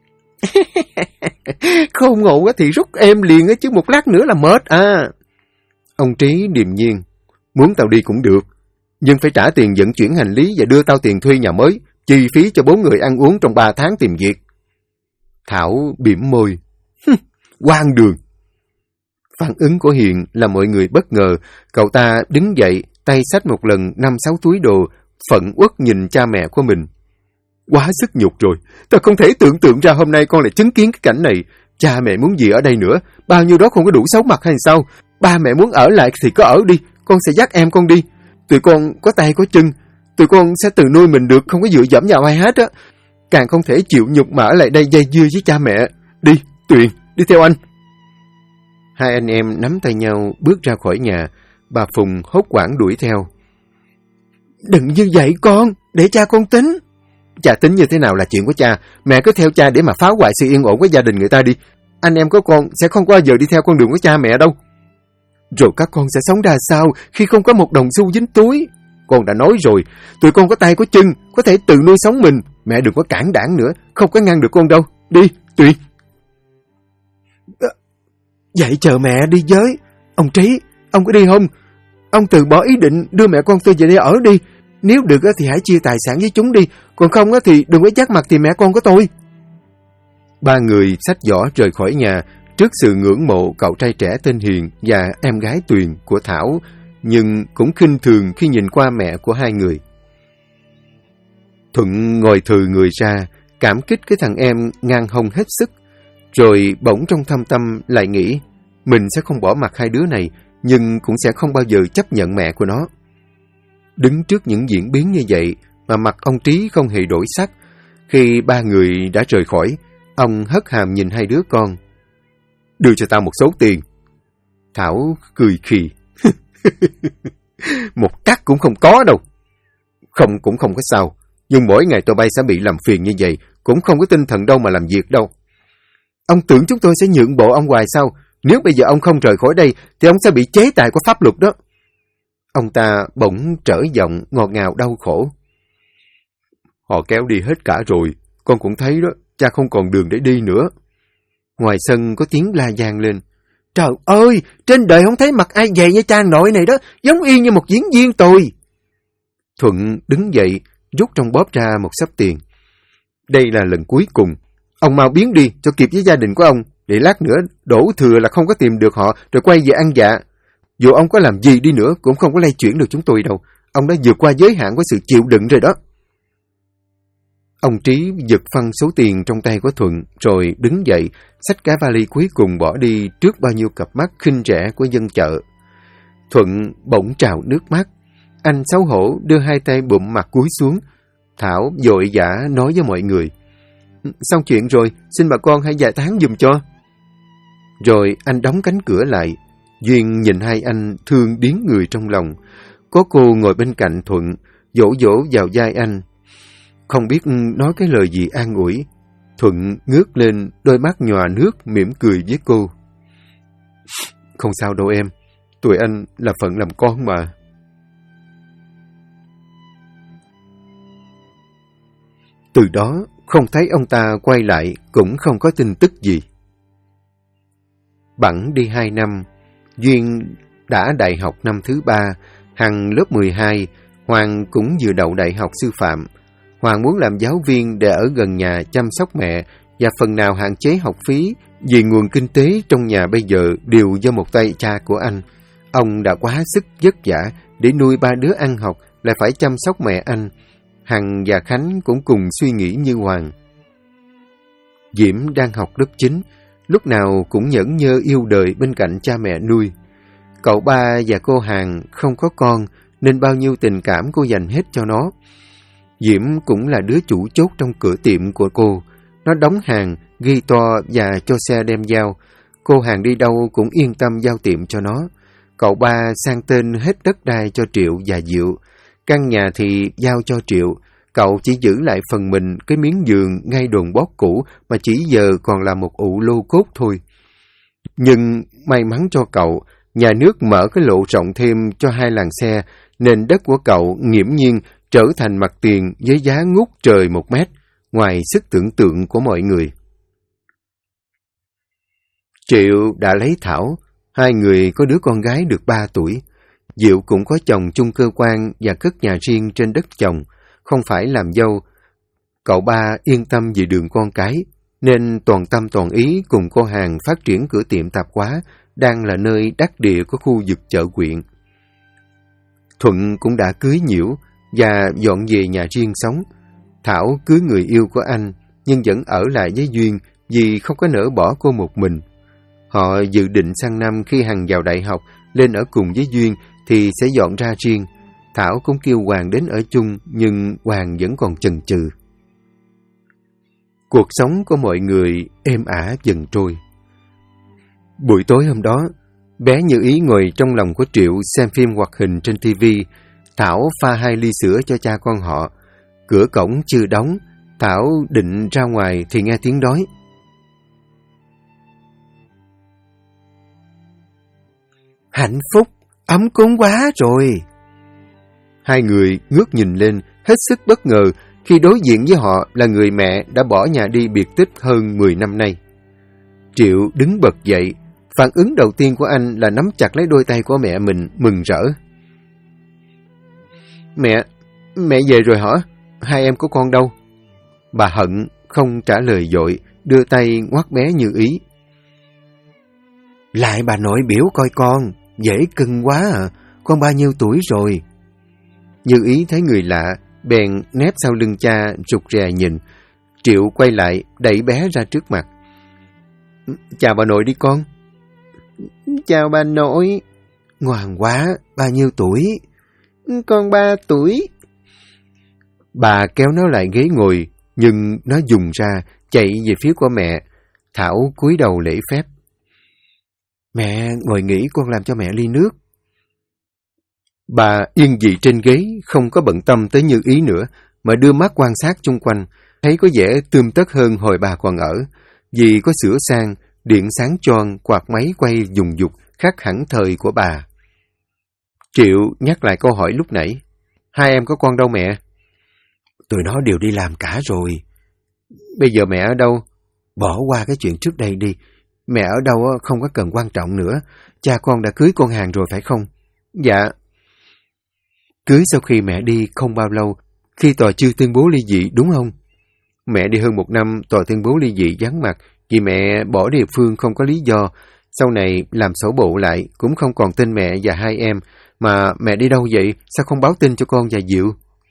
Không ngộ thì rút em liền chứ một lát nữa là mệt à. Ông Trí điềm nhiên. Muốn tao đi cũng được, nhưng phải trả tiền vận chuyển hành lý và đưa tao tiền thuê nhà mới, chi phí cho 4 người ăn uống trong 3 tháng tìm việc. Thảo bỉm môi. Hoang đường. Phản ứng của Hiền làm mọi người bất ngờ. Cậu ta đứng dậy, tay xách một lần 5-6 túi đồ, phẫn uất nhìn cha mẹ của mình. Quá sức nhục rồi, tao không thể tưởng tượng ra hôm nay con lại chứng kiến cái cảnh này. Cha mẹ muốn gì ở đây nữa, bao nhiêu đó không có đủ xấu mặt hay sao? Ba mẹ muốn ở lại thì có ở đi, con sẽ dắt em con đi. Tụi con có tay có chân, tụi con sẽ tự nuôi mình được, không có dựa dẫm vào ai hết á. Càng không thể chịu nhục mà ở lại đây dây dưa với cha mẹ. Đi, Tuyền, đi theo anh. Hai anh em nắm tay nhau bước ra khỏi nhà. Bà Phùng hốt hoảng đuổi theo. Đừng như vậy con, để cha con tính. Cha tính như thế nào là chuyện của cha, mẹ cứ theo cha để mà phá hoại sự yên ổn của gia đình người ta đi. Anh em của con sẽ không bao giờ đi theo con đường của cha mẹ đâu. Rồi các con sẽ sống ra sao khi không có một đồng xu dính túi? Con đã nói rồi, tụi con có tay có chân, có thể tự nuôi sống mình. Mẹ đừng có cản đảng nữa, không có ngăn được con đâu. Đi, Tuyền. Vậy chờ mẹ đi với. Ông Trí, ông có đi không? Ông từ bỏ ý định đưa mẹ con tôi về đây ở đi. Nếu được thì hãy chia tài sản với chúng đi, còn không thì đừng có dắt mặt thì mẹ con của tôi. Ba người xách giỏ rời khỏi nhà trước sự ngưỡng mộ cậu trai trẻ tên Hiền và em gái Tuyền của Thảo, nhưng cũng khinh thường khi nhìn qua mẹ của hai người. Thuận ngồi thừ người ra, cảm kích cái thằng em ngang hông hết sức, rồi bỗng trong thâm tâm lại nghĩ mình sẽ không bỏ mặc hai đứa này, nhưng cũng sẽ không bao giờ chấp nhận mẹ của nó. Đứng trước những diễn biến như vậy mà mặt ông Trí không hề đổi sắc. Khi ba người đã rời khỏi, ông hất hàm nhìn hai đứa con. Đưa cho tao một số tiền. Thảo cười khì. Một cắc cũng không có đâu. Không cũng không có sao, nhưng mỗi ngày tụi bay sẽ bị làm phiền như vậy, cũng không có tinh thần đâu mà làm việc đâu. Ông tưởng chúng tôi sẽ nhượng bộ ông hoài sao? Nếu bây giờ ông không rời khỏi đây thì ông sẽ bị chế tài của pháp luật đó. Ông ta bỗng trở giọng ngọt ngào đau khổ. Họ kéo đi hết cả rồi, con cũng thấy đó, cha không còn đường để đi nữa. Ngoài sân có tiếng la vang lên. Trời ơi, trên đời không thấy mặt ai vậy như cha nội này đó, giống y như một diễn viên tôi. Thuận đứng dậy, rút trong bóp ra một xấp tiền. Đây là lần cuối cùng, ông mau biến đi cho kịp với gia đình của ông, để lát nữa đổ thừa là không có tìm được họ rồi quay về ăn dạ. Dù ông có làm gì đi nữa cũng không có lay chuyển được chúng tôi đâu. Ông đã vượt qua giới hạn của sự chịu đựng rồi đó. Ông Trí giật phăng số tiền trong tay của Thuận rồi đứng dậy, xách cái vali cuối cùng bỏ đi trước bao nhiêu cặp mắt khinh rẻ của dân chợ. Thuận bỗng trào nước mắt. Anh xấu hổ đưa hai tay bụm mặt cúi xuống. Thảo vội vã nói với mọi người. Xong chuyện rồi, xin bà con hãy giải tán giùm cho. Rồi anh đóng cánh cửa lại. Duyên nhìn hai anh thương điếng người trong lòng. Có cô ngồi bên cạnh Thuận, dỗ dỗ vào vai anh. Không biết nói cái lời gì an ủi. Thuận ngước lên, đôi mắt nhòa nước, mỉm cười với cô. Không sao đâu em, tụi anh là phận làm con mà. Từ đó, không thấy ông ta quay lại, cũng không có tin tức gì. Bẵng đi 2 năm, Duyên đã đại học năm thứ 3, Hằng lớp 12, Hoàng cũng vừa đậu đại học sư phạm. Hoàng muốn làm giáo viên để ở gần nhà chăm sóc mẹ và phần nào hạn chế học phí vì nguồn kinh tế trong nhà bây giờ đều do một tay cha của anh. Ông đã quá sức vất vả để nuôi 3 đứa ăn học, lại phải chăm sóc mẹ anh. Hằng và Khánh cũng cùng suy nghĩ như Hoàng. Diễm đang học lớp 9, lúc nào cũng nhẫn nhơ yêu đời bên cạnh cha mẹ nuôi. Cậu ba và cô Hằng không có con nên bao nhiêu tình cảm cô dành hết cho nó. Diễm cũng là đứa chủ chốt trong cửa tiệm của cô. Nó đóng hàng, ghi to và cho xe đem giao. Cô Hằng đi đâu cũng yên tâm giao tiệm cho nó. Cậu ba sang tên hết đất đai cho Triệu và Diệu. Căn nhà thì giao cho Triệu. Cậu chỉ giữ lại phần mình cái miếng giường ngay đồn bót cũ mà chỉ giờ còn là một ụ lô cốt thôi. Nhưng may mắn cho cậu, nhà nước mở cái lộ rộng thêm cho 2 làn xe nên đất của cậu nghiễm nhiên trở thành mặt tiền với giá ngút trời 1 mét, ngoài sức tưởng tượng của mọi người. Triệu đã lấy Thảo, hai người có đứa con gái được 3 tuổi. Diệu cũng có chồng chung cơ quan và cất nhà riêng trên đất chồng, không phải làm dâu. Cậu ba yên tâm về đường con cái, nên toàn tâm toàn ý cùng cô Hằng phát triển cửa tiệm tạp hóa, đang là nơi đắc địa của khu vực chợ huyện. Thuận cũng đã cưới Nhiễu và dọn về nhà riêng sống. Thảo cưới người yêu của anh, nhưng vẫn ở lại với Duyên vì không có nỡ bỏ cô một mình. Họ dự định sang năm khi Hằng vào đại học, lên ở cùng với Duyên thì sẽ dọn ra riêng. Thảo cũng kêu Hoàng đến ở chung, nhưng Hoàng vẫn còn chần chừ. Cuộc sống của mọi người êm ả dần trôi. Buổi tối hôm đó, bé Như Ý ngồi trong lòng của Triệu xem phim hoạt hình trên TV. Thảo pha 2 ly sữa cho cha con họ. Cửa cổng chưa đóng, Thảo định ra ngoài thì nghe tiếng đói. Hạnh phúc, ấm cúng quá rồi. Hai người ngước nhìn lên, hết sức bất ngờ khi đối diện với họ là người mẹ đã bỏ nhà đi biệt tích hơn 10 năm nay. Triệu đứng bật dậy, phản ứng đầu tiên của anh là nắm chặt lấy đôi tay của mẹ mình, mừng rỡ. Mẹ về rồi hả? Hai em của con đâu? Bà Hận không trả lời vội, đưa tay ngoắt bé Như Ý. Lại bà nội biểu coi con, dễ cưng quá à, con bao nhiêu tuổi rồi? Như Ý thấy người lạ, bèn nép sau lưng cha rụt rè nhìn. Triệu quay lại, đẩy bé ra trước mặt. Chào bà nội đi con. Chào bà nội. Ngoan quá, bao nhiêu tuổi? Con 3 tuổi. Bà kéo nó lại ghế ngồi, nhưng nó dùng ra, chạy về phía của mẹ. Thảo cúi đầu lễ phép. Mẹ ngồi nghỉ, con làm cho mẹ ly nước. Bà yên vị trên ghế, không có bận tâm tới Như Ý nữa, mà đưa mắt quan sát chung quanh, thấy có vẻ tươm tất hơn hồi bà còn ở. Vì có sửa sang, điện sáng choang, quạt máy quay dùng dục, khác hẳn thời của bà. Triệu nhắc lại câu hỏi lúc nãy. Hai em có con đâu mẹ? Tụi nó đều đi làm cả rồi. Bây giờ mẹ ở đâu? Bỏ qua cái chuyện trước đây đi. Mẹ ở đâu không có cần quan trọng nữa. Cha con đã cưới con Hằng rồi phải không? Dạ. Cưới sau khi mẹ đi không bao lâu, khi tòa chưa tuyên bố ly dị đúng không? Mẹ đi hơn 1 năm, tòa tuyên bố ly dị vắng mặt vì mẹ bỏ địa phương không có lý do. Sau này làm sổ bộ lại cũng không còn tên mẹ và 2 em. Mà mẹ đi đâu vậy? Sao không báo tin cho con và Diệu?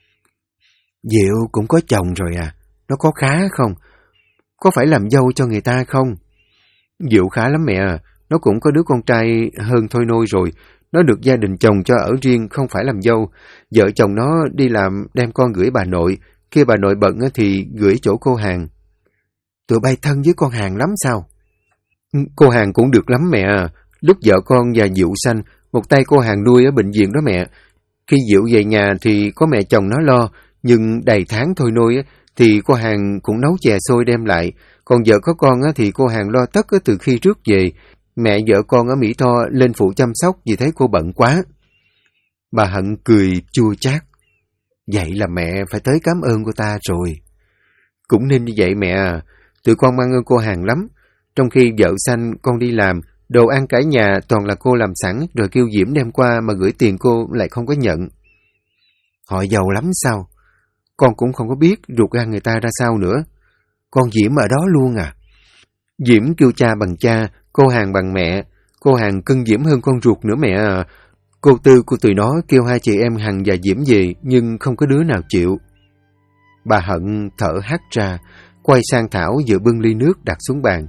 Diệu cũng có chồng rồi à? Nó có khá không? Có phải làm dâu cho người ta không? Diệu khá lắm mẹ à. Nó cũng có đứa con trai hơn thôi nôi rồi. Nó được gia đình chồng cho ở riêng, không phải làm dâu. Vợ chồng nó đi làm đem con gửi bà nội. Khi bà nội bận thì gửi chỗ cô Hằng. Tụi bay thân với con Hằng lắm sao? Cô Hằng cũng được lắm mẹ à. Lúc vợ con và Diệu sanh, một tay cô Hằng nuôi ở bệnh viện đó mẹ. Khi Diệu về nhà thì có mẹ chồng nó lo, nhưng đầy tháng thôi nôi thì cô Hằng cũng nấu chè xôi đem lại. Còn vợ có con thì cô Hằng lo tất từ khi trước về. Mẹ vợ con ở Mỹ Tho lên phụ chăm sóc vì thấy cô bận quá. Bà Hận cười chua chát. Vậy là mẹ phải tới cảm ơn cô ta rồi. Cũng nên như vậy mẹ à. Tụi con mang ơn cô Hằng lắm. Trong khi vợ sanh con đi làm, đồ ăn cả nhà toàn là cô làm sẵn, rồi kêu Diễm đem qua mà gửi tiền cô lại không có nhận. Họ giàu lắm sao? Con cũng không có biết ruột gan người ta ra sao nữa. Con Diễm ở đó luôn à? Diễm kêu cha bằng cha, cô Hằng bằng mẹ. Cô Hằng cưng Diễm hơn con ruột nữa mẹ à. Cô Tư của tụi nó kêu 2 chị em Hằng và Diễm về, nhưng không có đứa nào chịu. Bà Hận thở hắt ra, quay sang Thảo vừa bưng ly nước đặt xuống bàn.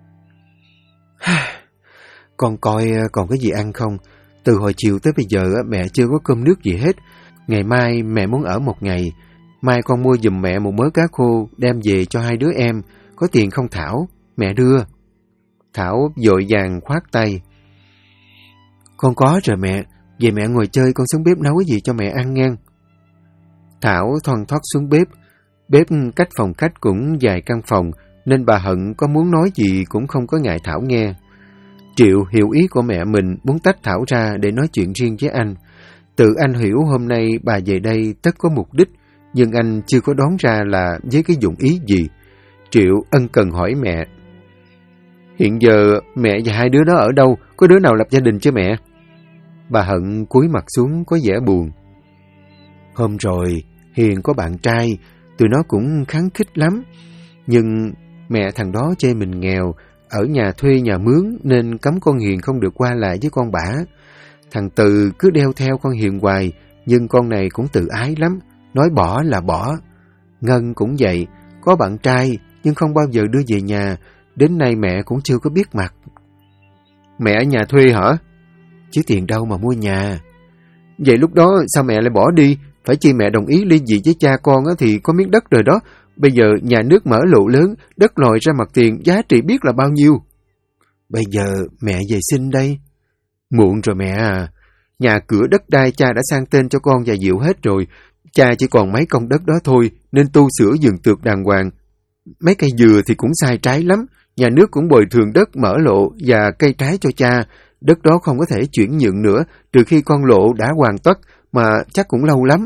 Con coi còn cái gì ăn không? Từ hồi chiều tới bây giờ mẹ chưa có cơm nước gì hết. Ngày mai mẹ muốn ở 1 ngày. Mai con mua giùm mẹ một mớ cá khô đem về cho 2 đứa em. Có tiền không Thảo? Mẹ đưa. Thảo vội vàng khoát tay. Con có rồi mẹ. Về mẹ ngồi chơi, con xuống bếp nấu cái gì cho mẹ ăn nghe. Thảo thoăn thoắt xuống bếp. Bếp cách phòng khách cũng vài căn phòng, nên bà Hận có muốn nói gì cũng không có ngại Thảo nghe. Triệu hiểu ý của mẹ mình, muốn tách Thảo ra để nói chuyện riêng với anh. Tự anh hiểu hôm nay bà về đây tất có mục đích, nhưng anh chưa có đoán ra là với cái dụng ý gì. Triệu ân cần hỏi mẹ. Hiện giờ mẹ và hai đứa đó ở đâu? Có đứa nào lập gia đình chưa mẹ? Bà Hận cúi mặt xuống có vẻ buồn. Hôm rồi Hiền có bạn trai, tụi nó cũng kháng khích lắm. Nhưng mẹ thằng đó chê mình nghèo, ở nhà thuê nhà mướn nên cấm con Hiền không được qua lại với con bả. Thằng Từ cứ đeo theo con Hiền hoài, nhưng con này cũng tự ái lắm, nói bỏ là bỏ. Ngân cũng vậy, có bạn trai nhưng không bao giờ đưa về nhà, đến nay mẹ cũng chưa có biết mặt. Mẹ ở nhà thuê hả? Chứ tiền đâu mà mua nhà. Vậy lúc đó sao mẹ lại bỏ đi? Phải chi mẹ đồng ý ly dị với cha con thì có miếng đất rồi đó. Bây giờ nhà nước mở lộ lớn, đất lòi ra mặt tiền, giá trị biết là bao nhiêu. Bây giờ mẹ về xin đây. Muộn rồi mẹ à. Nhà cửa đất đai cha đã sang tên cho con và Diệu hết rồi. Cha chỉ còn mấy công đất đó thôi, nên tu sửa vườn tược đàng hoàng. Mấy cây dừa thì cũng sai trái lắm. Nhà nước cũng bồi thường đất mở lộ và cây trái cho cha. Đất đó không có thể chuyển nhượng nữa, trừ khi con lộ đã hoàn tất, mà chắc cũng lâu lắm.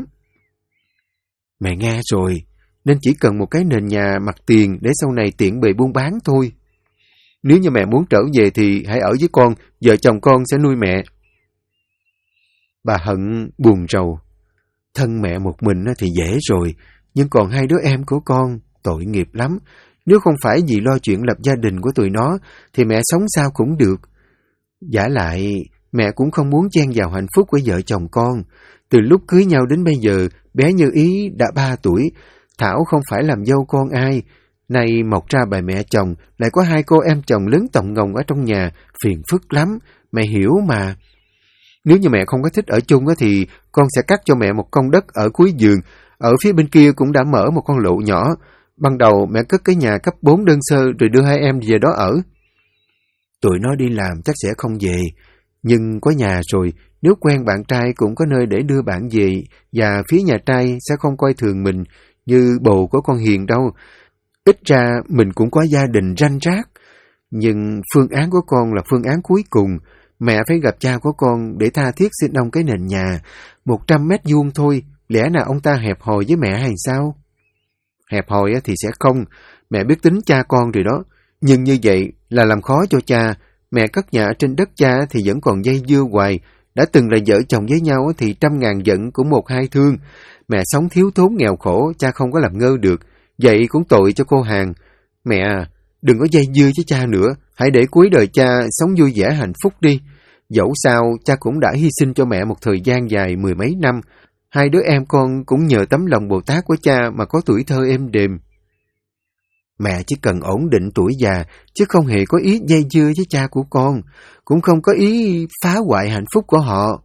Mẹ nghe rồi, nên chỉ cần một cái nền nhà mặt tiền để sau này tiện bề buôn bán thôi. Nếu như mẹ muốn trở về thì hãy ở với con, vợ chồng con sẽ nuôi mẹ. Bà Hận buồn rầu. Thân mẹ một mình thì dễ rồi, nhưng còn hai đứa em của con, tội nghiệp lắm. Nếu không phải vì lo chuyện lập gia đình của tụi nó, thì mẹ sống sao cũng được. Vả lại, mẹ cũng không muốn chen vào hạnh phúc của vợ chồng con. Từ lúc cưới nhau đến bây giờ, bé Như Ý đã 3 tuổi, Thảo không phải làm dâu con ai. Nay mọc ra bà mẹ chồng, lại có 2 cô em chồng lớn tổng ngồng ở trong nhà, phiền phức lắm, mẹ hiểu mà. Nếu như mẹ không có thích ở chung thì con sẽ cắt cho mẹ một công đất ở cuối vườn, ở phía bên kia cũng đã mở một con lộ nhỏ. Ban đầu mẹ cất cái nhà cấp 4 đơn sơ rồi đưa hai em về đó ở. Tụi nó đi làm chắc sẽ không về, nhưng có nhà rồi, nếu quen bạn trai cũng có nơi để đưa bạn về, và phía nhà trai sẽ không coi thường mình như bồ của con Hiền đâu. Ít ra mình cũng có gia đình ranh rác. Nhưng phương án của con là phương án cuối cùng. Mẹ phải gặp cha của con để tha thiết xin ông cái nền nhà 100 mét vuông thôi. Lẽ nào ông ta hẹp hòi với mẹ hay sao? Hẹp hòi thì sẽ không. Mẹ biết tính cha con rồi đó. Nhưng như vậy là làm khó cho cha. Mẹ cất nhà trên đất cha thì vẫn còn dây dưa hoài. Đã từng là vợ chồng với nhau thì 100.000 giận cũng 1-2 thương. Mẹ sống thiếu thốn nghèo khổ, cha không có làm ngơ được. Vậy cũng tội cho cô Hàn. Mẹ à, đừng có dây dưa với cha nữa. Hãy để cuối đời cha sống vui vẻ hạnh phúc đi. Dẫu sao, cha cũng đã hy sinh cho mẹ một thời gian dài 10 mấy năm. 2 đứa em con cũng nhờ tấm lòng Bồ Tát của cha mà có tuổi thơ êm đềm. Mẹ chỉ cần ổn định tuổi già, chứ không hề có ý dây dưa với cha của con, cũng không có ý phá hoại hạnh phúc của họ.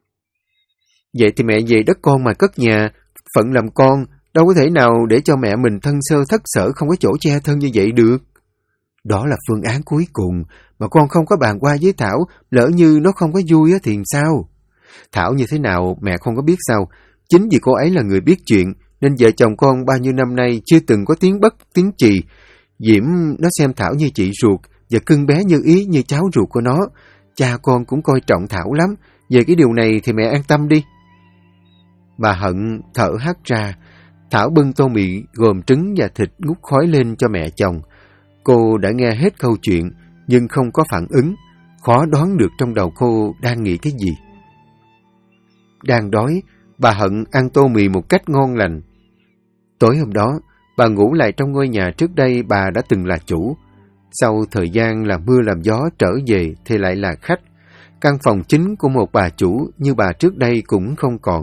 Vậy thì mẹ về đất con mà cất nhà, phận làm con, đâu có thể nào để cho mẹ mình thân sơ thất sở không có chỗ che thân như vậy được. Đó là phương án cuối cùng, mà con không có bàn qua với Thảo, lỡ như nó không có vui thì sao? Thảo như thế nào mẹ không có biết sao, chính vì cô ấy là người biết chuyện, nên vợ chồng con bao nhiêu năm nay chưa từng có tiếng bất tiếng trì. Diễm nó xem Thảo như chị ruột, và cưng bé Như Ý như cháu ruột của nó. Cha con cũng coi trọng Thảo lắm, về cái điều này thì mẹ an tâm đi. Bà Hận thở hắt ra. Thảo bưng tô mì gồm trứng và thịt ngút khói lên cho mẹ chồng. Cô đã nghe hết câu chuyện, nhưng không có phản ứng, khó đoán được trong đầu cô đang nghĩ cái gì. Đang đói, bà Hận ăn tô mì một cách ngon lành. Tối hôm đó, bà ngủ lại trong ngôi nhà trước đây bà đã từng là chủ. Sau thời gian làm mưa làm gió trở về thì lại là khách. Căn phòng chính của một bà chủ như bà trước đây cũng không còn.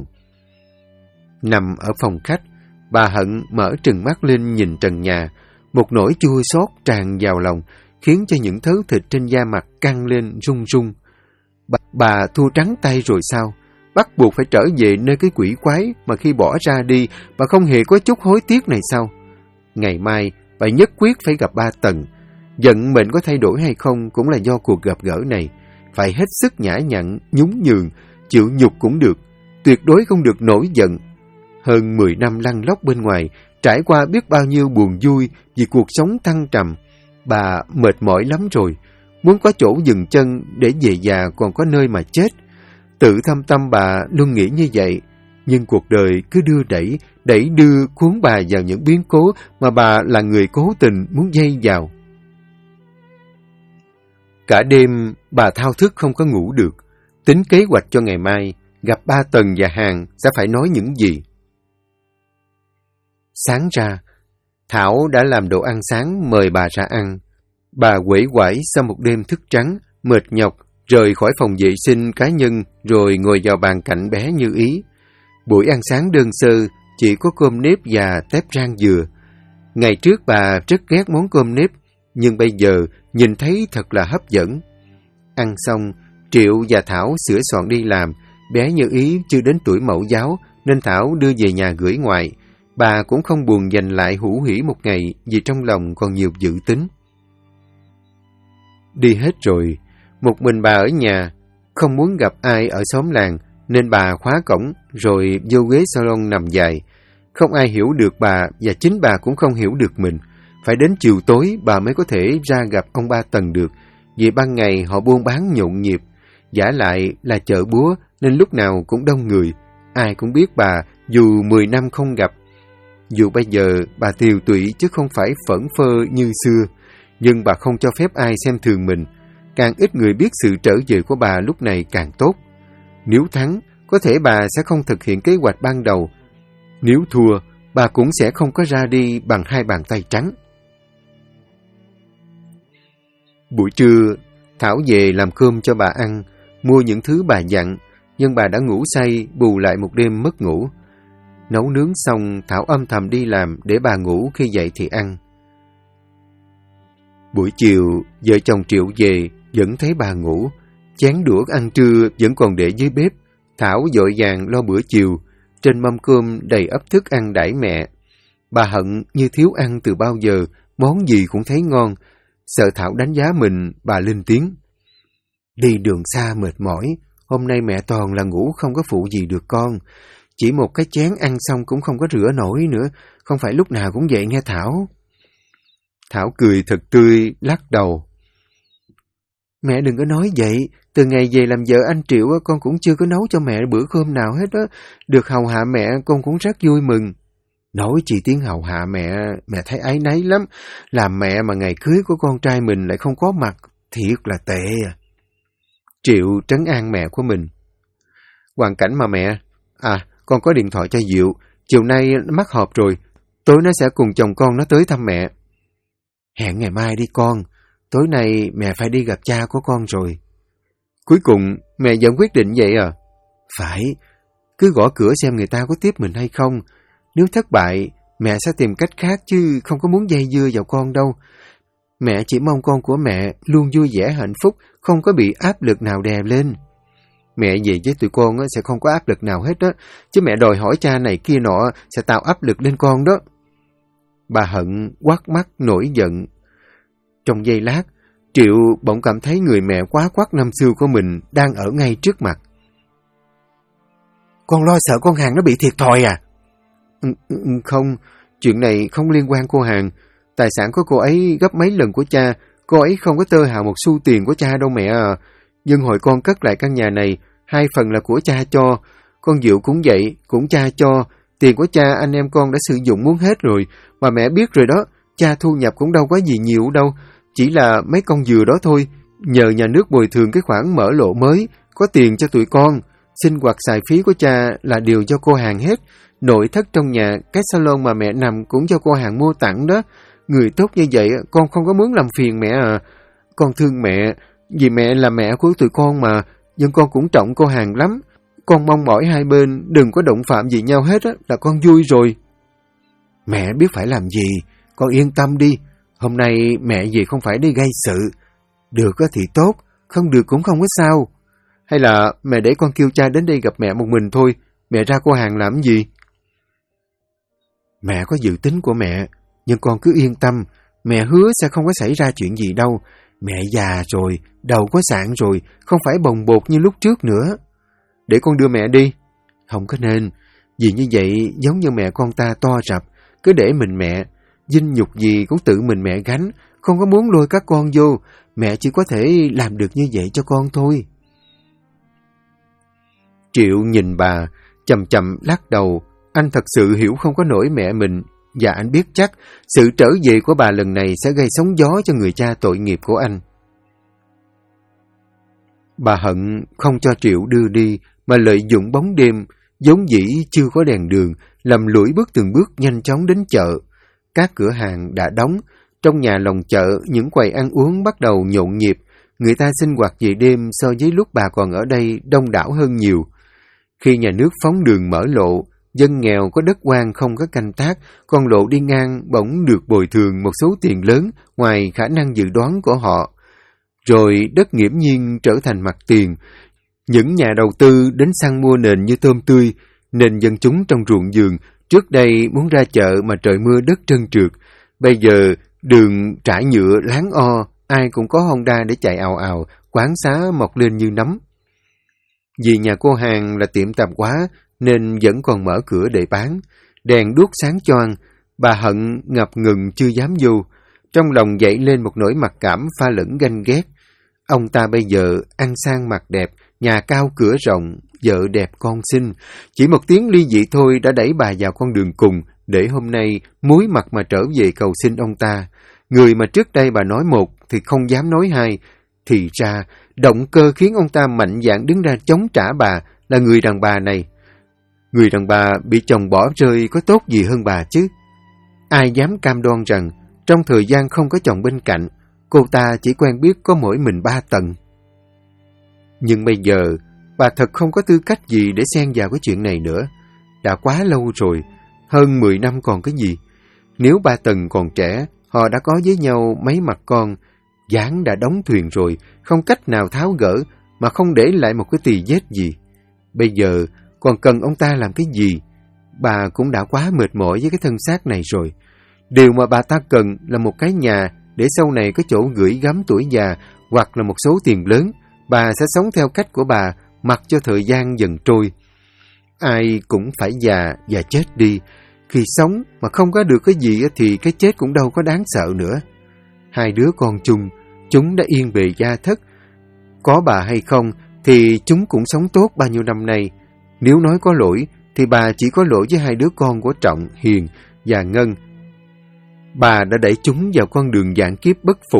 Nằm ở phòng khách, bà Hận mở trừng mắt lên nhìn trần nhà. Một nỗi chua xót tràn vào lòng, khiến cho những thớ thịt trên da mặt căng lên rung rung. Bà thua trắng tay rồi sao? Bắt buộc phải trở về nơi cái quỷ quái mà khi bỏ ra đi, bà không hề có chút hối tiếc này sao? Ngày mai, bà nhất quyết phải gặp ba Tần. Vận mệnh có thay đổi hay không cũng là do cuộc gặp gỡ này. Phải hết sức nhã nhặn, nhún nhường, chịu nhục cũng được. Tuyệt đối không được nổi giận. Hơn 10 năm lăn lóc bên ngoài, trải qua biết bao nhiêu buồn vui vì cuộc sống thăng trầm. Bà mệt mỏi lắm rồi, muốn có chỗ dừng chân để về già còn có nơi mà chết. Tự thâm tâm bà luôn nghĩ như vậy, nhưng cuộc đời cứ đưa đẩy đưa cuốn bà vào những biến cố mà bà là người cố tình muốn dây vào. Cả đêm, bà thao thức không có ngủ được, tính kế hoạch cho ngày mai, gặp ba Tần và Hàng sẽ phải nói những gì. Sáng ra, Thảo đã làm đồ ăn sáng mời bà ra ăn. Bà uể oải sau một đêm thức trắng, mệt nhọc, rời khỏi phòng vệ sinh cá nhân rồi ngồi vào bàn cạnh bé Như Ý. Buổi ăn sáng đơn sơ, chỉ có cơm nếp và tép rang dừa. Ngày trước bà rất ghét món cơm nếp, nhưng bây giờ nhìn thấy thật là hấp dẫn. Ăn xong, Triệu và Thảo sửa soạn đi làm. Bé Như Ý chưa đến tuổi mẫu giáo nên Thảo đưa về nhà gửi ngoại. Bà cũng không buồn dành lại hữu hỉ một ngày vì trong lòng còn nhiều dự tính. Đi hết rồi, một mình bà ở nhà, không muốn gặp ai ở xóm làng nên bà khóa cổng rồi vô ghế salon nằm dài. Không ai hiểu được bà và chính bà cũng không hiểu được mình. Phải đến chiều tối bà mới có thể ra gặp ông ba Tần được, vì ban ngày họ buôn bán nhộn nhịp. Vả lại là chợ búa nên lúc nào cũng đông người. Ai cũng biết bà dù 10 năm không gặp. Dù bây giờ bà tiều tụy chứ không phải phẫn phơ như xưa, nhưng bà không cho phép ai xem thường mình. Càng ít người biết sự trở về của bà lúc này càng tốt. Nếu thắng, có thể bà sẽ không thực hiện kế hoạch ban đầu. Nếu thua, bà cũng sẽ không có ra đi bằng hai bàn tay trắng. Buổi trưa, Thảo về làm cơm cho bà ăn, mua những thứ bà dặn, nhưng bà đã ngủ say, bù lại một đêm mất ngủ. Nấu nướng xong, Thảo âm thầm đi làm để bà ngủ, khi dậy thì ăn. Buổi chiều, vợ chồng Triệu về, vẫn thấy bà ngủ. Chén đũa ăn trưa vẫn còn để dưới bếp. Thảo vội vàng lo bữa chiều. Trên mâm cơm đầy ắp thức ăn đãi mẹ. Bà hận như thiếu ăn từ bao giờ, món gì cũng thấy ngon. Sợ Thảo đánh giá mình, bà lên tiếng. Đi đường xa mệt mỏi, hôm nay mẹ toàn là ngủ không có phụ gì được con. Chỉ một cái chén ăn xong cũng không có rửa nổi nữa, không phải lúc nào cũng vậy nghe Thảo. Thảo cười thật tươi, lắc đầu. Mẹ đừng có nói vậy, từ ngày về làm vợ anh Triệu con cũng chưa có nấu cho mẹ bữa cơm nào hết á. Được hầu hạ mẹ con cũng rất vui mừng. Nói chỉ tiếng hầu hạ mẹ thấy áy náy lắm. Làm mẹ mà ngày cưới của con trai mình lại không có mặt, thiệt là tệ à. Triệu trấn an mẹ của mình. Hoàn cảnh mà mẹ. Con có điện thoại cho Diệu, chiều nay mắc họp rồi, tối nó sẽ cùng chồng con nó tới thăm mẹ. Hẹn ngày mai đi con, tối nay mẹ phải đi gặp cha của con rồi. Cuối cùng mẹ vẫn quyết định vậy à? Phải, cứ gõ cửa xem người ta có tiếp mình hay không. Nếu thất bại, mẹ sẽ tìm cách khác chứ không có muốn dây dưa vào con đâu. Mẹ chỉ mong con của mẹ luôn vui vẻ hạnh phúc, không có bị áp lực nào đè lên. Mẹ về với tụi con sẽ không có áp lực nào hết đó, chứ mẹ đòi hỏi cha này kia nọ sẽ tạo áp lực lên con đó. Bà Hận quát mắt nổi giận. Trong giây lát, Triệu bỗng cảm thấy người mẹ quá quắt năm xưa của mình đang ở ngay trước mặt. Con lo sợ con Hằng nó bị thiệt thòi à? Không, chuyện này không liên quan cô Hằng. Tài sản của cô ấy gấp mấy lần của cha, cô ấy không có tơ hào một xu tiền của cha đâu mẹ à. Nhưng hồi con cất lại căn nhà này, 2 phần là của cha cho. Con Diệu cũng vậy, cũng cha cho. Tiền của cha anh em con đã sử dụng muốn hết rồi. Mà mẹ biết rồi đó, cha thu nhập cũng đâu có gì nhiều đâu. Chỉ là mấy con dừa đó thôi. Nhờ nhà nước bồi thường cái khoản mở lộ mới, có tiền cho tụi con. Sinh hoạt xài phí của cha là điều do cô Hằng hết. Nội thất trong nhà, cái salon mà mẹ nằm cũng do cô Hằng mua tặng đó. Người tốt như vậy, con không có muốn làm phiền mẹ à. Con thương mẹ, vì mẹ là mẹ của tụi con mà, nhưng con cũng trọng cô Hằng lắm. Con mong mỏi hai bên đừng có động phạm gì nhau hết á, là con vui rồi. Mẹ biết phải làm gì, con yên tâm đi. Hôm nay mẹ về không phải đi gây sự. Được thì tốt, không được cũng không có sao. Hay là mẹ để con kêu cha đến đây gặp mẹ một mình thôi, mẹ ra cô Hằng làm gì? Mẹ có dự tính của mẹ, nhưng con cứ yên tâm, mẹ hứa sẽ không có xảy ra chuyện gì đâu. Mẹ già rồi, đầu có sạn rồi, không phải bồng bột như lúc trước nữa. Để con đưa mẹ đi. Không có nên, vì như vậy giống như mẹ con ta to rập, cứ để mình mẹ, dinh nhục gì cũng tự mình mẹ gánh, không có muốn lôi các con vô, mẹ chỉ có thể làm được như vậy cho con thôi. Triệu nhìn bà, chậm chậm lắc đầu. Anh thật sự hiểu không có nổi mẹ mình, và anh biết chắc sự trở về của bà lần này sẽ gây sóng gió cho người cha tội nghiệp của anh. Bà Hận không cho Triệu đưa đi, mà lợi dụng bóng đêm, vốn dĩ chưa có đèn đường, lầm lũi bước từng bước nhanh chóng đến chợ. Các cửa hàng đã đóng, trong nhà lòng chợ những quầy ăn uống bắt đầu nhộn nhịp, người ta sinh hoạt về đêm so với lúc bà còn ở đây đông đảo hơn nhiều. Khi nhà nước phóng đường mở lộ, dân nghèo có đất hoang không có canh tác, con lộ đi ngang bỗng được bồi thường một số tiền lớn ngoài khả năng dự đoán của họ. Rồi đất nghiễm nhiên trở thành mặt tiền. Những nhà đầu tư đến săn mua nền như tôm tươi, nền dân chúng trong ruộng vườn, trước đây muốn ra chợ mà trời mưa đất trơn trượt. Bây giờ đường trải nhựa láng o, ai cũng có Honda để chạy ào ào, quán xá mọc lên như nấm. Vì nhà cô hàng là tiệm tạp hóa nên vẫn còn mở cửa để bán. Đèn đuốc sáng choang, bà Hận ngập ngừng chưa dám vô. Trong lòng dậy lên một nỗi mặc cảm pha lẫn ganh ghét. Ông ta bây giờ ăn sang mặc đẹp, nhà cao cửa rộng, vợ đẹp con xinh. Chỉ một tiếng ly dị thôi đã đẩy bà vào con đường cùng, để hôm nay muối mặt mà trở về cầu xin ông ta. Người mà trước đây bà nói một thì không dám nói hai. Thì ra, động cơ khiến ông ta mạnh dạn đứng ra chống trả bà là người đàn bà này. Người đàn bà bị chồng bỏ rơi có tốt gì hơn bà chứ? Ai dám cam đoan rằng trong thời gian không có chồng bên cạnh, cô ta chỉ quen biết có mỗi mình 3 tầng. Nhưng bây giờ, bà thật không có tư cách gì để xen vào cái chuyện này nữa. Đã quá lâu rồi, hơn 10 năm còn cái gì. Nếu 3 tầng còn trẻ, họ đã có với nhau mấy mặt con. Giảng đã đóng thuyền rồi, không cách nào tháo gỡ mà không để lại một cái tì vết gì. Bây giờ còn cần ông ta làm cái gì? Bà cũng đã quá mệt mỏi với cái thân xác này rồi. Điều mà bà ta cần là một cái nhà để sau này có chỗ gửi gắm tuổi già, hoặc là một số tiền lớn. Bà sẽ sống theo cách của bà, mặc cho thời gian dần trôi. Ai cũng phải già và chết đi. Khi sống mà không có được cái gì thì cái chết cũng đâu có đáng sợ nữa. 2 đứa con chung, chúng đã yên bề gia thất. Có bà hay không thì chúng cũng sống tốt bao nhiêu năm nay. Nếu nói có lỗi thì bà chỉ có lỗi với 2 đứa con của Trọng, Hiền và Ngân. Bà đã đẩy chúng vào con đường vạn kiếp bất phục.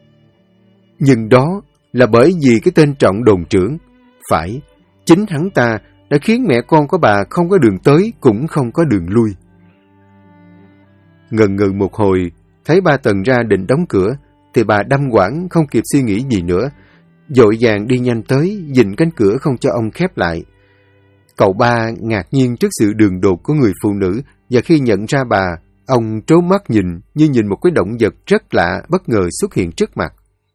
Nhưng đó là bởi vì cái tên Trọng đồn trưởng. Phải, chính hắn ta đã khiến mẹ con của bà không có đường tới cũng không có đường lui. Ngần ngừ một hồi, thấy 3 tầng ra định đóng cửa, thì bà đăm quãng không kịp suy nghĩ gì nữa. Vội vàng đi nhanh tới, dình cánh cửa không cho ông khép lại. Cậu Ba ngạc nhiên trước sự đường đột của người phụ nữ, và khi nhận ra bà, ông trố mắt nhìn như nhìn một cái động vật rất lạ bất ngờ xuất hiện trước mặt.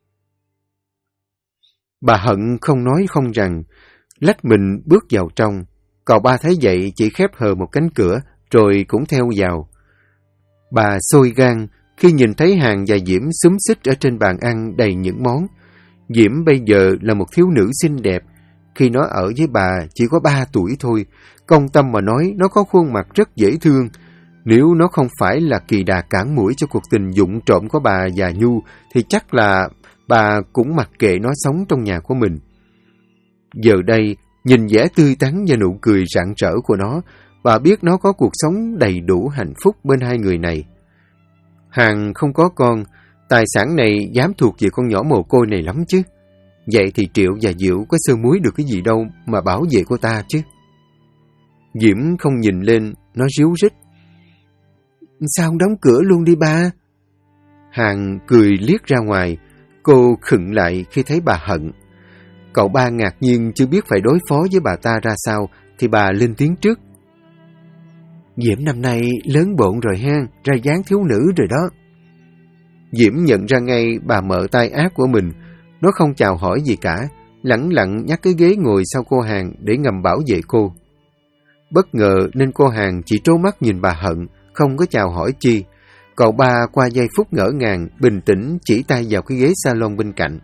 Bà Hận không nói không rằng, lách mình bước vào trong. Cậu Ba thấy vậy chỉ khép hờ một cánh cửa, rồi cũng theo vào. Bà sôi gan khi nhìn thấy Hàn và Diễm xúm xít ở trên bàn ăn đầy những món. Diễm bây giờ là một thiếu nữ xinh đẹp. Khi nó ở với bà chỉ có 3 tuổi thôi. Công tâm mà nói, nó có khuôn mặt rất dễ thương. Nếu nó không phải là kỳ đà cản mũi cho cuộc tình vụng trộm của bà và Nhu, thì chắc là bà cũng mặc kệ nó sống trong nhà của mình. Giờ đây, nhìn vẻ tươi tắn và nụ cười rạng rỡ của nó, bà biết nó có cuộc sống đầy đủ hạnh phúc bên 2 người này. Hàn không có con, tài sản này dám thuộc về con nhỏ mồ côi này lắm chứ. Vậy thì Triệu và Diệu có sơ muối được cái gì đâu mà bảo vệ cô ta chứ. Diễm không nhìn lên, nó ríu rít. Sao không đóng cửa luôn đi ba? Hàn cười liếc ra ngoài, cô khựng lại khi thấy bà Hận. Cậu Ba ngạc nhiên chưa biết phải đối phó với bà ta ra sao, thì bà lên tiếng trước. Diễm năm nay lớn bộn rồi ha, ra dáng thiếu nữ rồi đó. Diễm nhận ra ngay bà mợ tai ác của mình. Nó không chào hỏi gì cả, lẳng lặng nhắc cái ghế ngồi sau cô Hàn để ngầm bảo vệ cô. Bất ngờ nên cô Hàn chỉ trố mắt nhìn bà Hận, không có chào hỏi chi. Cậu Ba qua giây phút ngỡ ngàng, bình tĩnh chỉ tay vào cái ghế salon bên cạnh.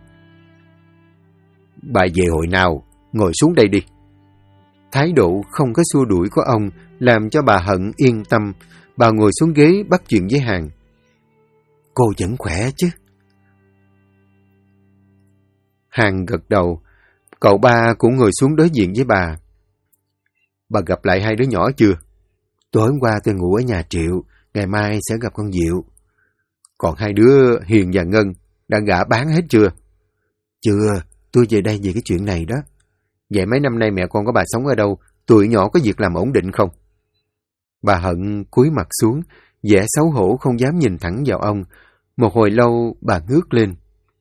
Bà về hồi nào? Ngồi xuống đây đi. Thái độ không có xua đuổi của ông làm cho bà Hận yên tâm. Bà ngồi xuống ghế bắt chuyện với Hàn. Cô vẫn khỏe chứ? Hàn gật đầu. Cậu Ba cũng ngồi xuống đối diện với bà. Bà gặp lại hai đứa nhỏ chưa? Tối hôm qua tôi ngủ ở nhà Triệu, ngày mai sẽ gặp con Diệu. Còn hai đứa Hiền và Ngân đã gả bán hết chưa? Chưa, tôi về đây về cái chuyện này đó. Vậy mấy năm nay mẹ con có bà sống ở đâu? Tụi nhỏ có việc làm ổn định không? Bà Hận cúi mặt xuống, vẻ xấu hổ không dám nhìn thẳng vào ông. Một hồi lâu bà ngước lên.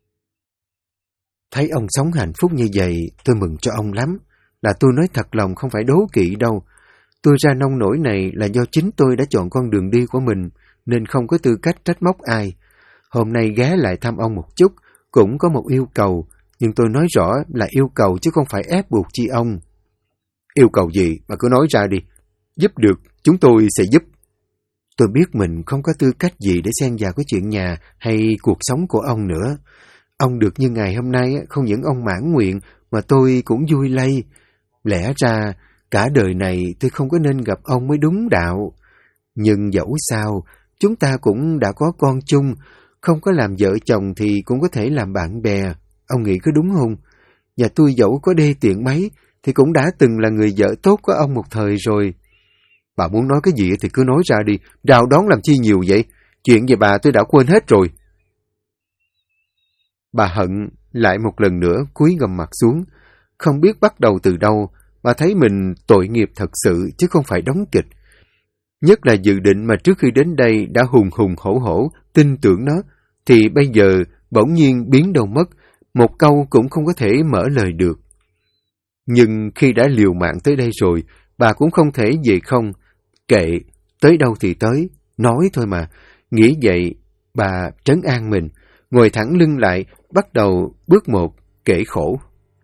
Thấy ông sống hạnh phúc như vậy, tôi mừng cho ông lắm. Là tôi nói thật lòng không phải đố kỵ đâu. Tôi ra nông nổi này là do chính tôi đã chọn con đường đi của mình, nên không có tư cách trách móc ai. Hôm nay ghé lại thăm ông một chút, cũng có một yêu cầu, nhưng tôi nói rõ là yêu cầu chứ không phải ép buộc chi ông. Yêu cầu gì mà cứ nói ra đi. Giúp được, chúng tôi sẽ giúp. Tôi biết mình không có tư cách gì để xen vào cái chuyện nhà hay cuộc sống của ông nữa. Ông được như ngày hôm nay, không những ông mãn nguyện mà tôi cũng vui lây. Lẽ ra, cả đời này tôi không có nên gặp ông mới đúng đạo. Nhưng dẫu sao, chúng ta cũng đã có con chung, không có làm vợ chồng thì cũng có thể làm bạn bè. Ông nghĩ có đúng không? Và tôi dẫu có đê tiện mấy, thì cũng đã từng là người vợ tốt của ông một thời rồi. Bà muốn nói cái gì thì cứ nói ra đi, đào đón làm chi nhiều vậy? Chuyện về bà tôi đã quên hết rồi. Bà Hận lại một lần nữa cúi gằm mặt xuống. Không biết bắt đầu từ đâu, bà thấy mình tội nghiệp thật sự chứ không phải đóng kịch. Nhất là dự định mà trước khi đến đây đã hùng hùng hổ hổ, tin tưởng nó, thì bây giờ bỗng nhiên biến đâu mất, một câu cũng không có thể mở lời được. Nhưng khi đã liều mạng tới đây rồi, bà cũng không thể về không. Kệ, tới đâu thì tới, nói thôi mà. Nghĩ vậy, bà trấn an mình, ngồi thẳng lưng lại, bắt đầu bước một kể khổ.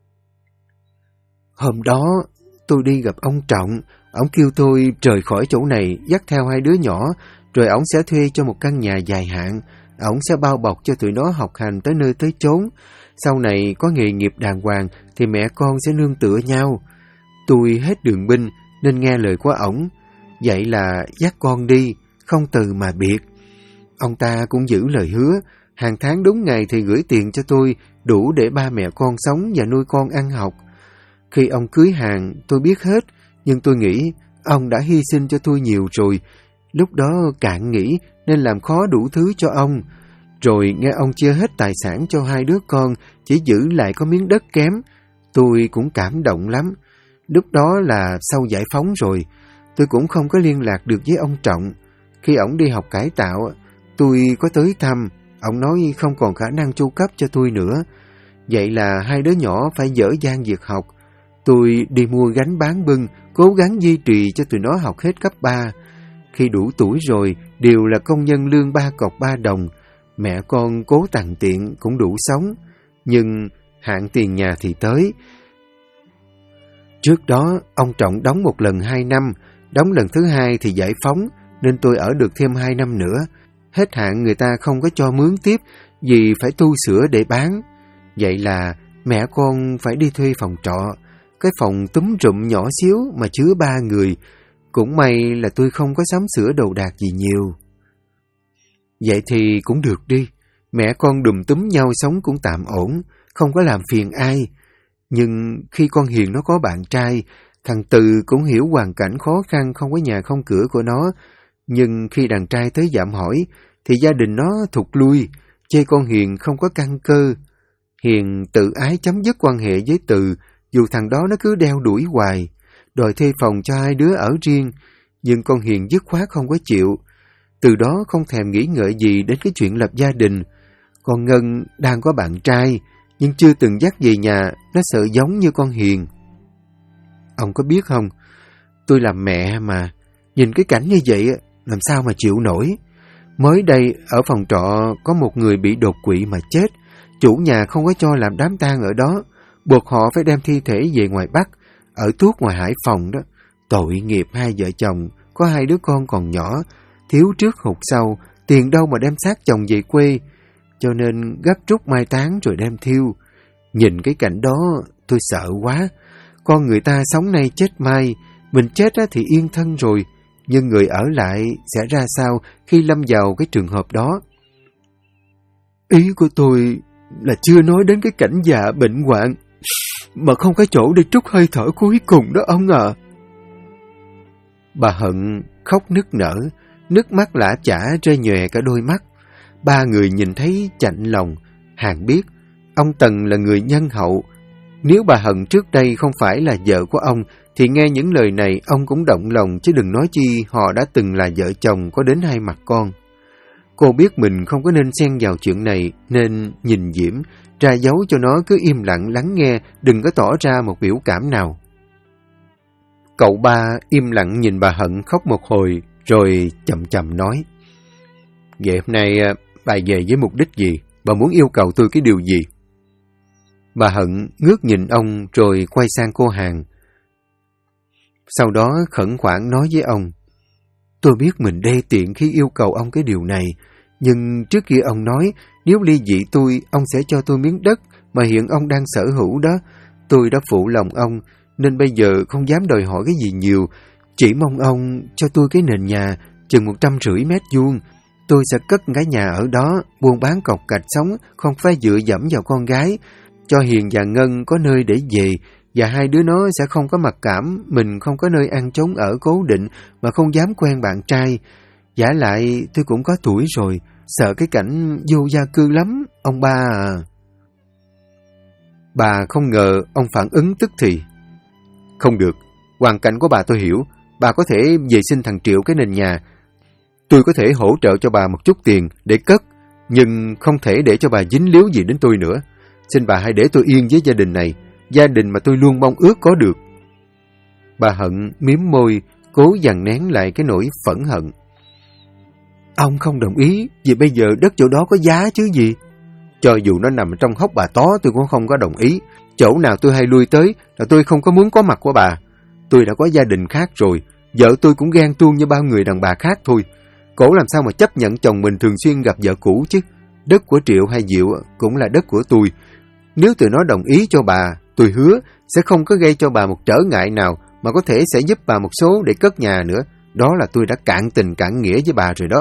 Hôm đó, tôi đi gặp ông Trọng, ông kêu tôi rời khỏi chỗ này, dắt theo hai đứa nhỏ, rồi ông sẽ thuê cho một căn nhà dài hạn. Ông sẽ bao bọc cho tụi nó học hành tới nơi tới chốn. Sau này có nghề nghiệp đàng hoàng thì mẹ con sẽ nương tựa nhau. Tôi hết đường binh nên nghe lời của ổng. Vậy là dắt con đi, không từ mà biệt. Ông ta cũng giữ lời hứa, hàng tháng đúng ngày thì gửi tiền cho tôi, đủ để ba mẹ con sống và nuôi con ăn học. Khi ông cưới hàng, tôi biết hết, nhưng tôi nghĩ ông đã hy sinh cho tôi nhiều rồi. Lúc đó cạn nghĩ nên làm khó đủ thứ cho ông. Rồi nghe ông chia hết tài sản cho hai đứa con, chỉ giữ lại có miếng đất kém. Tôi cũng cảm động lắm. Lúc đó là sau giải phóng rồi, tôi cũng không có liên lạc được với ông Trọng. Khi ổng đi học cải tạo, tôi có tới thăm, ổng nói không còn khả năng chu cấp cho tôi nữa. Vậy là hai đứa nhỏ phải dở dang việc học. Tôi đi mua gánh bán bưng, cố gắng duy trì cho tụi nó học hết cấp 3. Khi đủ tuổi rồi, đều là công nhân lương 3 cọc 3 đồng. Mẹ con cố tằn tiện cũng đủ sống. Nhưng hạn tiền nhà thì tới. Trước đó, ông Trọng đóng một lần 2 năm, đóng lần thứ 2 thì giải phóng, nên tôi ở được thêm 2 năm nữa. Hết hạn người ta không có cho mướn tiếp, vì phải tu sửa để bán. Vậy là mẹ con phải đi thuê phòng trọ. Cái phòng túm rụm nhỏ xíu mà chứa 3 người. Cũng may là tôi không có sắm sửa đồ đạc gì nhiều. Vậy thì cũng được đi. Mẹ con đùm túm nhau sống cũng tạm ổn, không có làm phiền ai. Nhưng khi con Hiền nó có bạn trai, thằng Từ cũng hiểu hoàn cảnh khó khăn không có nhà không cửa của nó. Nhưng khi đàn trai tới dạm hỏi, thì gia đình nó thụt lui, chê con Hiền không có căn cơ. Hiền tự ái chấm dứt quan hệ với Từ, dù thằng đó nó cứ đeo đuổi hoài, đòi thuê phòng cho hai đứa ở riêng, nhưng con Hiền dứt khoát không có chịu. Từ đó không thèm nghĩ ngợi gì đến cái chuyện lập gia đình. Con Ngân đang có bạn trai, nhưng chưa từng dắt về nhà, nó sợ giống như con Hiền. Ông có biết không, tôi làm mẹ mà, nhìn cái cảnh như vậy làm sao mà chịu nổi. Mới đây ở phòng trọ có một người bị đột quỵ mà chết, chủ nhà không có cho làm đám tang ở đó, buộc họ phải đem thi thể về ngoài Bắc, ở tuốt ngoài Hải Phòng đó. Tội nghiệp hai vợ chồng, có hai đứa con còn nhỏ, thiếu trước hụt sau, tiền đâu mà đem xác chồng về quê, cho nên gấp rút mai táng rồi đem thiêu. Nhìn cái cảnh đó tôi sợ quá. Con người ta sống nay chết mai, mình chết thì yên thân rồi, nhưng người ở lại sẽ ra sao khi lâm vào cái trường hợp đó? Ý của tôi là chưa nói đến cái cảnh già bệnh hoạn, mà không có chỗ để trút hơi thở cuối cùng đó ông ạ. Bà Hận khóc nức nở, nước mắt lã chả rơi nhòe cả đôi mắt. Ba người nhìn thấy chạnh lòng. Hàng biết, ông Tần là người nhân hậu. Nếu bà Hận trước đây không phải là vợ của ông, thì nghe những lời này ông cũng động lòng, chứ đừng nói chi họ đã từng là vợ chồng có đến 2 mặt con. Cô biết mình không có nên xen vào chuyện này, nên nhìn Diễm, ra dấu cho nó cứ im lặng lắng nghe, đừng có tỏ ra một biểu cảm nào. Cậu Ba im lặng nhìn bà Hận khóc một hồi, rồi chậm chậm nói: "Vậy hôm nay bà về với mục đích gì? Bà muốn yêu cầu tôi cái điều gì?" Bà Hận ngước nhìn ông rồi quay sang cô Hàng. Sau đó khẩn khoản nói với ông: "Tôi biết mình đê tiện khi yêu cầu ông cái điều này, nhưng trước kia ông nói nếu ly dị tôi, ông sẽ cho tôi miếng đất mà hiện ông đang sở hữu đó. Tôi đã phụ lòng ông, nên bây giờ không dám đòi hỏi cái gì nhiều. Chỉ mong ông cho tôi cái nền nhà chừng 150 mét vuông. Tôi sẽ cất cái nhà ở đó, buôn bán cọc cạch sống, không phải dựa dẫm vào con gái. Cho Hiền và Ngân có nơi để về, và hai đứa nó sẽ không có mặc cảm mình không có nơi ăn trốn ở cố định mà không dám quen bạn trai. Vả lại tôi cũng có tuổi rồi, sợ cái cảnh vô gia cư lắm, ông ba à." Bà không ngờ ông phản ứng tức thì: "Không được, hoàn cảnh của bà tôi hiểu. Bà có thể về xin thằng Triệu cái nền nhà. Tôi có thể hỗ trợ cho bà một chút tiền để cất, nhưng không thể để cho bà dính líu gì đến tôi nữa. Xin bà hãy để tôi yên với gia đình này, gia đình mà tôi luôn mong ước có được." Bà Hận miếm môi, cố dằn nén lại cái nỗi phẫn hận. "Ông không đồng ý, vì bây giờ đất chỗ đó có giá chứ gì. Cho dù nó nằm trong hốc bà tó tôi cũng không có đồng ý. Chỗ nào tôi hay lui tới là tôi không có muốn có mặt của bà. Tôi đã có gia đình khác rồi, vợ tôi cũng ghen tuông như bao người đàn bà khác thôi. Cổ làm sao mà chấp nhận chồng mình thường xuyên gặp vợ cũ chứ. Đất của Triệu hay Diệu cũng là đất của tôi. Nếu tụi nó đồng ý cho bà, tôi hứa sẽ không có gây cho bà một trở ngại nào, mà có thể sẽ giúp bà một số để cất nhà nữa. Đó là tôi đã cạn tình cạn nghĩa với bà rồi đó."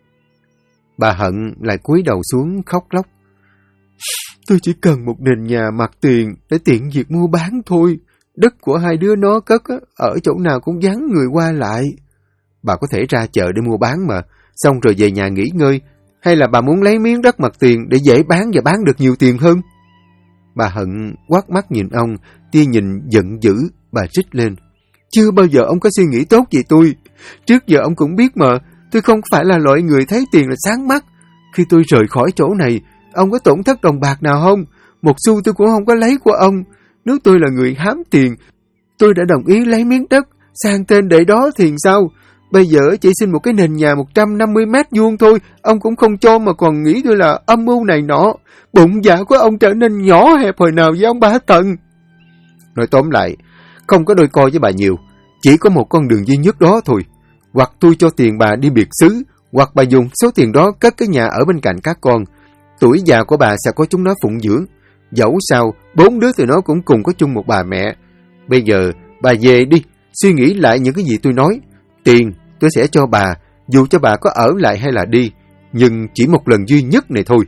Bà Hận lại cúi đầu xuống khóc lóc: "Tôi chỉ cần một nền nhà mặt tiền để tiện việc mua bán thôi. Đất của hai đứa nó cất ở chỗ nào cũng vắng người qua lại. Bà có thể ra chợ để mua bán mà, xong rồi về nhà nghỉ ngơi. Hay là bà muốn lấy miếng đất mặt tiền để dễ bán và bán được nhiều tiền hơn?" Bà Hận quát mắt nhìn ông, tia nhìn giận dữ. Bà rít lên: "Chưa bao giờ ông có suy nghĩ tốt về tôi. Trước giờ ông cũng biết mà, tôi không phải là loại người thấy tiền là sáng mắt. Khi tôi rời khỏi chỗ này, ông có tổn thất đồng bạc nào không? Một xu tôi cũng không có lấy của ông. Nếu tôi là người hám tiền, tôi đã đồng ý lấy miếng đất sang tên để đó thì sao? Bây giờ chỉ xin một cái nền nhà 150 mét vuông thôi, ông cũng không cho mà còn nghĩ tôi là âm mưu này nọ. Bụng dạ của ông trở nên nhỏ hẹp hồi nào với ông ba Tần." Nói tóm lại, không có đôi co với bà nhiều, chỉ có một con đường duy nhất đó thôi. Hoặc tôi cho tiền bà đi biệt xứ, hoặc bà dùng số tiền đó cất cái nhà ở bên cạnh các con. Tuổi già của bà sẽ có chúng nó phụng dưỡng. Dẫu sao, 4 đứa tụi nó cũng cùng có chung một bà mẹ. Bây giờ, bà về đi, suy nghĩ lại những cái gì tôi nói. Tiền tôi sẽ cho bà, dù cho bà có ở lại hay là đi, nhưng chỉ một lần duy nhất này thôi."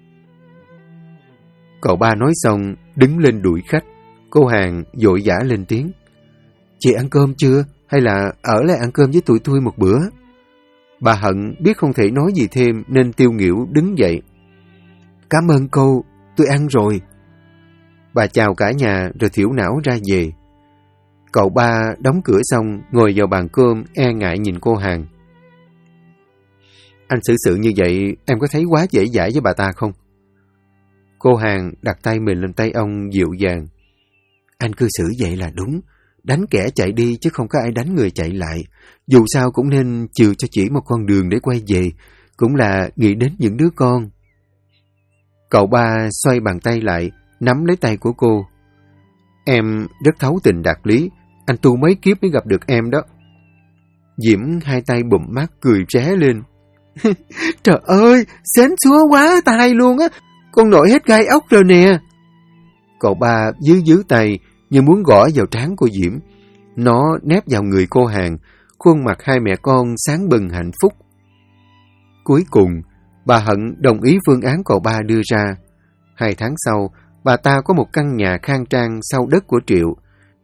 Cậu Ba nói xong, đứng lên đuổi khách. Cô Hàng vội vã lên tiếng: "Chị ăn cơm chưa? Hay là ở lại ăn cơm với tụi tôi một bữa?" Bà Hận biết không thể nói gì thêm nên tiêu nghỉu đứng dậy: "Cảm ơn cô, tôi ăn rồi." Bà chào cả nhà rồi thiểu não ra về. Cậu Ba đóng cửa xong, ngồi vào bàn cơm e ngại nhìn cô Hàng: "Anh xử sự như vậy, em có thấy quá dễ dãi với bà ta không?" Cô Hàng đặt tay mình lên tay ông dịu dàng: "Anh cư xử vậy là đúng. Đánh kẻ chạy đi chứ không có ai đánh người chạy lại. Dù sao cũng nên chừa cho chỉ một con đường để quay về, cũng là nghĩ đến những đứa con." Cậu Ba xoay bàn tay lại, nắm lấy tay của cô: "Em rất thấu tình đạt lý, anh tu mấy kiếp mới gặp được em đó." Diễm hai tay bụm mắt cười ré lên: "Trời ơi, xến xúa quá tai luôn á, con nổi hết gai ốc rồi nè." Cậu Ba giữ tay như muốn gõ vào trán cô Diễm. Nó nép vào người cô Hàng, khuôn mặt hai mẹ con sáng bừng hạnh phúc. Cuối cùng, bà Hận đồng ý phương án cậu Ba đưa ra. 2 tháng sau, bà ta có một căn nhà khang trang sau đất của Triệu.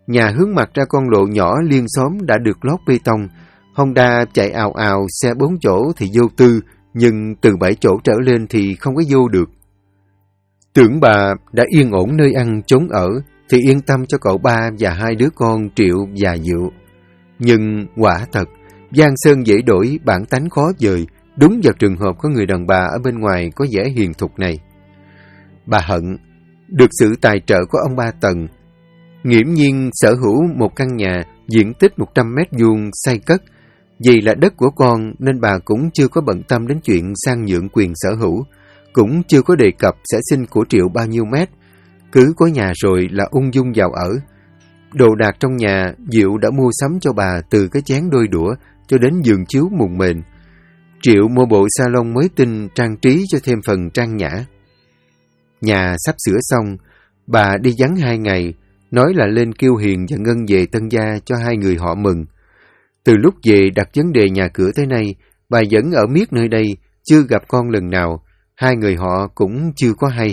Nhà hướng mặt ra con lộ nhỏ liên xóm đã được lót bê tông. Honda chạy ào ào, xe 4 chỗ thì vô tư, nhưng từ 7 chỗ trở lên thì không có vô được. Tưởng bà đã yên ổn nơi ăn chốn ở, thì yên tâm cho cậu ba và 2 đứa con Triệu và Diệu. Nhưng quả thật, Giang Sơn dễ đổi, bản tánh khó dời, đúng vào trường hợp có người đàn bà ở bên ngoài có vẻ hiền thục này. Bà Hận được sự tài trợ của ông Ba Tần, nghiễm nhiên sở hữu một căn nhà diện tích 100 mét vuông xây cất. Vì là đất của con nên bà cũng chưa có bận tâm đến chuyện sang nhượng quyền sở hữu, cũng chưa có đề cập sẽ xin của Triệu bao nhiêu mét. Cứ có nhà rồi là ung dung vào ở. Đồ đạc trong nhà Diệu đã mua sắm cho bà, từ cái chén đôi đũa cho đến giường chiếu mùng mền. Triệu mua bộ salon mới tinh trang trí cho thêm phần trang nhã. Nhà sắp sửa xong, bà đi vắng 2 ngày, nói là lên kêu Hiền và Ngân về Tân Gia cho 2 người họ mừng. Từ lúc về đặt vấn đề nhà cửa tới nay, bà vẫn ở miết nơi đây, chưa gặp con lần nào, 2 người họ cũng chưa có hay.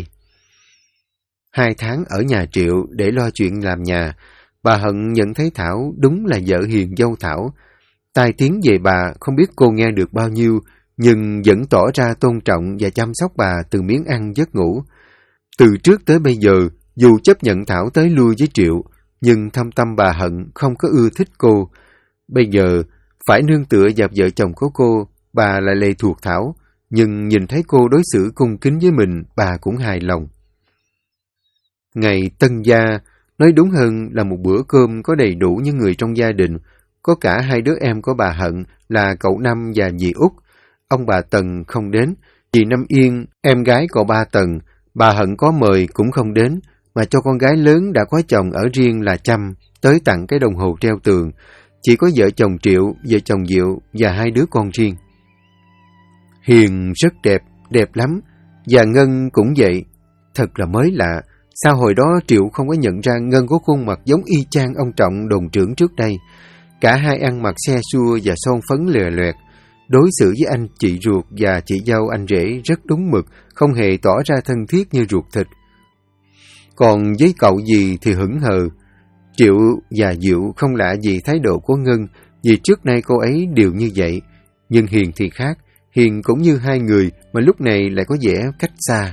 2 tháng ở nhà Triệu để lo chuyện làm nhà, bà Hận nhận thấy Thảo đúng là vợ hiền dâu Thảo. Tai tiếng về bà không biết cô nghe được bao nhiêu, nhưng vẫn tỏ ra tôn trọng và chăm sóc bà từ miếng ăn giấc ngủ. Từ trước tới bây giờ, dù chấp nhận Thảo tới lui với Triệu, nhưng thâm tâm bà Hận không có ưa thích cô. Bây giờ, phải nương tựa vào vợ chồng của cô, bà lại lệ thuộc Thảo, nhưng nhìn thấy cô đối xử cung kính với mình, bà cũng hài lòng. Ngày Tân Gia, nói đúng hơn là một bữa cơm có đầy đủ những người trong gia đình, có cả 2 đứa em của bà Hận là cậu Năm và dì Út. Ông bà Tần không đến, dì Năm Yên, em gái cậu ba Tần, bà Hận có mời cũng không đến, mà cho con gái lớn đã có chồng ở riêng là Trâm tới tặng cái đồng hồ treo tường. Chỉ có vợ chồng Triệu, vợ chồng Diệu và 2 đứa con riêng. Hiền rất đẹp, đẹp lắm, và Ngân cũng vậy. Thật là mới lạ, sao hồi đó Triệu không có nhận ra Ngân có khuôn mặt giống y chang ông Trọng đồn trưởng trước đây. Cả hai ăn mặc xe xua và son phấn lòe loẹt. Đối xử với anh chị ruột và chị dâu anh rể rất đúng mực, không hề tỏ ra thân thiết như ruột thịt. Còn với cậu dì thì hững hờ. Triệu và Diệu không lạ gì thái độ của Ngân, vì trước nay cô ấy đều như vậy. Nhưng Hiền thì khác, Hiền cũng như 2 người mà lúc này lại có vẻ cách xa.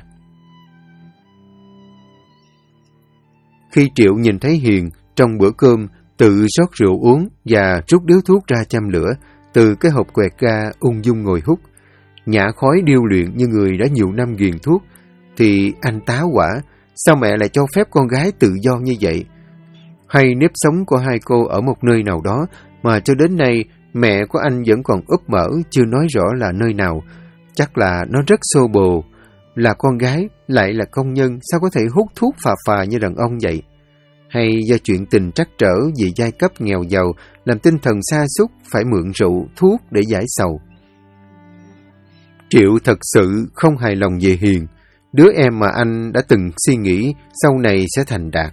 Khi Triệu nhìn thấy Hiền trong bữa cơm, tự rót rượu uống và rút điếu thuốc ra châm lửa, từ cái hộp quẹt ga ung dung ngồi hút, nhả khói điêu luyện như người đã nhiều năm ghiền thuốc, thì anh táo quả, sao mẹ lại cho phép con gái tự do như vậy? Hay nếp sống của 2 cô ở một nơi nào đó mà cho đến nay mẹ của anh vẫn còn úp mở, chưa nói rõ là nơi nào. Chắc là nó rất xô bồ. Là con gái, lại là công nhân, sao có thể hút thuốc phà phà như đàn ông vậy? Hay do chuyện tình trắc trở vì giai cấp nghèo giàu, làm tinh thần sa sút phải mượn rượu, thuốc để giải sầu? Triệu thật sự không hài lòng về Hiền, đứa em mà anh đã từng suy nghĩ sau này sẽ thành đạt.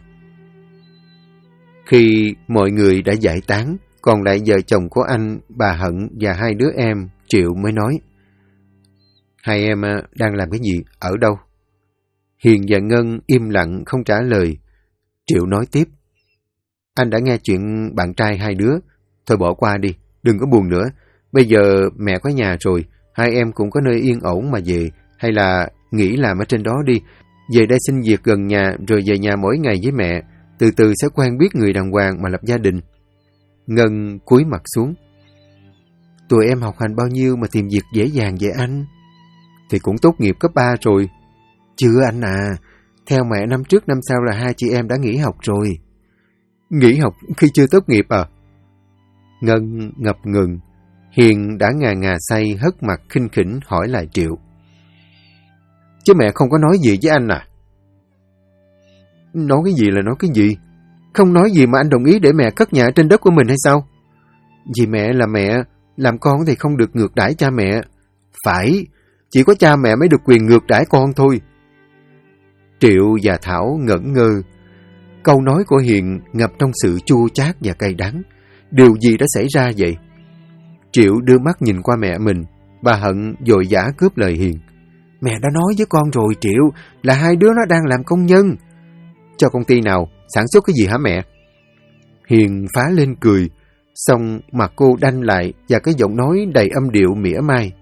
Khi mọi người đã giải tán, còn lại vợ chồng của anh, bà Hận và 2 đứa em, Triệu mới nói: "Hai em đang làm cái gì, ở đâu?" Hiền và Ngân im lặng không trả lời. Triệu nói tiếp: "Anh đã nghe chuyện bạn trai 2 đứa, thôi bỏ qua đi, đừng có buồn nữa. Bây giờ mẹ có nhà rồi, 2 em cũng có nơi yên ổn mà về, hay là nghỉ làm ở trên đó đi. Về đây xin việc gần nhà rồi về nhà mỗi ngày với mẹ, từ từ sẽ quen biết người đàng hoàng mà lập gia đình." Ngân cúi mặt xuống: "Tụi em học hành bao nhiêu mà tìm việc dễ dàng vậy anh?" "Thì cũng tốt nghiệp cấp 3 rồi." "Chưa anh à, theo mẹ năm trước năm sau là 2 chị em đã nghỉ học rồi." "Nghỉ học khi chưa tốt nghiệp à?" Ngân ngập ngừng. Hiền đã ngà say hất mặt khinh khỉnh hỏi lại Triệu: "Chứ mẹ không có nói gì với anh à?" "Nói cái gì là nói cái gì? Không nói gì mà anh đồng ý để mẹ cất nhà trên đất của mình hay sao?" "Vì mẹ là mẹ, làm con thì không được ngược đãi cha mẹ." "Phải, chỉ có cha mẹ mới được quyền ngược đãi con thôi." Triệu và Thảo ngẩn ngơ. Câu nói của Hiền ngập trong sự chua chát và cay đắng. Điều gì đã xảy ra vậy? Triệu đưa mắt nhìn qua mẹ mình. Bà Hận vội vã cướp lời Hiền: "Mẹ đã nói với con rồi Triệu, là 2 đứa nó đang làm công nhân." "Cho công ty nào? Sản xuất cái gì hả mẹ?" Hiền phá lên cười, xong mặt cô đanh lại và cái giọng nói đầy âm điệu mỉa mai.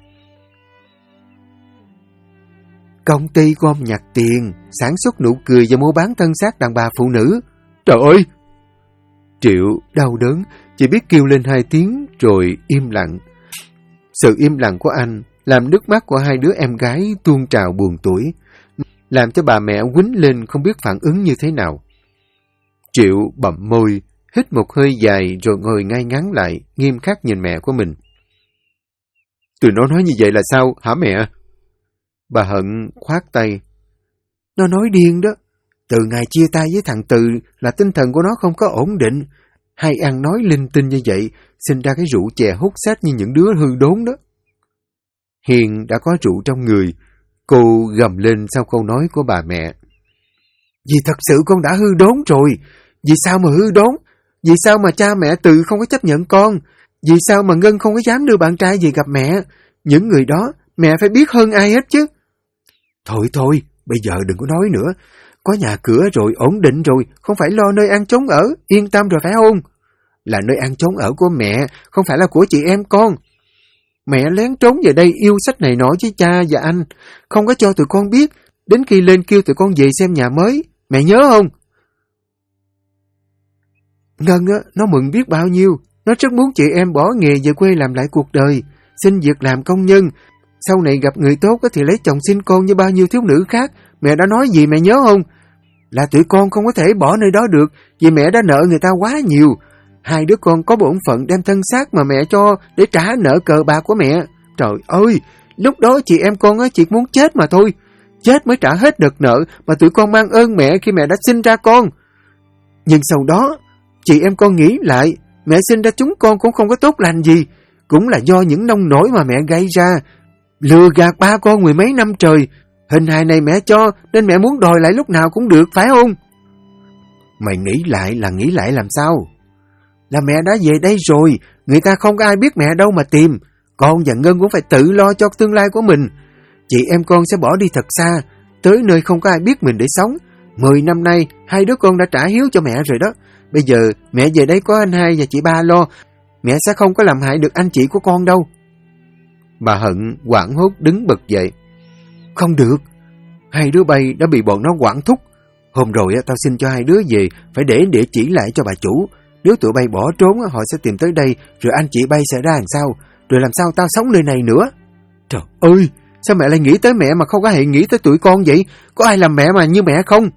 Công ty gom nhặt tiền, sản xuất nụ cười và mua bán thân xác đàn bà phụ nữ. Trời ơi! Triệu đau đớn, chỉ biết kêu lên 2 tiếng rồi im lặng. Sự im lặng của anh làm nước mắt của 2 đứa em gái tuôn trào buồn tủi, làm cho bà mẹ quýnh lên không biết phản ứng như thế nào. Triệu bậm môi, hít một hơi dài rồi ngồi ngay ngắn lại, nghiêm khắc nhìn mẹ của mình. Tụi nó nói như vậy là sao, hả mẹ? Bà Hận khoát tay. Nó nói điên đó. Từ ngày chia tay với thằng Từ là tinh thần của nó không có ổn định. Hay ăn nói linh tinh như vậy, sinh ra cái rượu chè hút sách như những đứa hư đốn đó. Hiền đã có rượu trong người. Cô gầm lên sau câu nói của bà mẹ. Vì thật sự con đã hư đốn rồi. Vì sao mà hư đốn? Vì sao mà cha mẹ Từ không có chấp nhận con? Vì sao mà Ngân không có dám đưa bạn trai về gặp mẹ? Những người đó mẹ phải biết hơn ai hết chứ. Thôi, bây giờ đừng có nói nữa. Có nhà cửa rồi, ổn định rồi, không phải lo nơi ăn trốn ở, yên tâm rồi phải không? Là nơi ăn trốn ở của mẹ, không phải là của chị em con. Mẹ lén trốn về đây yêu sách này nọ với cha và anh, không có cho tụi con biết, đến khi lên kêu tụi con về xem nhà mới, mẹ nhớ không? Ngân á, nó mừng biết bao nhiêu, nó rất muốn chị em bỏ nghề về quê làm lại cuộc đời, xin việc làm công nhân, sau này gặp người tốt thì lấy chồng sinh con như bao nhiêu thiếu nữ khác. Mẹ đã nói gì mẹ nhớ không? Là tụi con không có thể bỏ nơi đó được, vì mẹ đã nợ người ta quá nhiều. 2 đứa con có bổn phận đem thân xác mà mẹ cho để trả nợ cờ bạc của mẹ. Trời ơi, lúc đó chị em con chỉ muốn chết mà thôi. Chết mới trả hết đợt nợ mà tụi con mang ơn mẹ khi mẹ đã sinh ra con. Nhưng sau đó, chị em con nghĩ lại, mẹ sinh ra chúng con cũng không có tốt lành gì. Cũng là do những nông nổi mà mẹ gây ra. Lừa gạt ba con 10 mấy năm trời. Hình hài này mẹ cho, nên mẹ muốn đòi lại lúc nào cũng được, phải không? Mày nghĩ lại làm sao? Là mẹ đã về đây rồi, người ta không có ai biết mẹ đâu mà tìm. Con và Ngân cũng phải tự lo cho tương lai của mình. Chị em con sẽ bỏ đi thật xa, tới nơi không có ai biết mình để sống. 10 năm nay, 2 đứa con đã trả hiếu cho mẹ rồi đó. Bây giờ mẹ về đây có anh hai và chị ba lo, mẹ sẽ không có làm hại được anh chị của con đâu. Bà Hận hoảng hốt đứng bật dậy. Không được, 2 đứa bay đã bị bọn nó quản thúc. Hôm rồi tao xin cho 2 đứa về, phải để địa chỉ lại cho bà chủ. Nếu tụi bay bỏ trốn, họ sẽ tìm tới đây, rồi anh chị bay sẽ ra làm sao? Rồi làm sao tao sống nơi này nữa? Trời ơi, sao mẹ lại nghĩ tới mẹ mà không có hề nghĩ tới tụi con vậy? Có ai làm mẹ mà như mẹ không?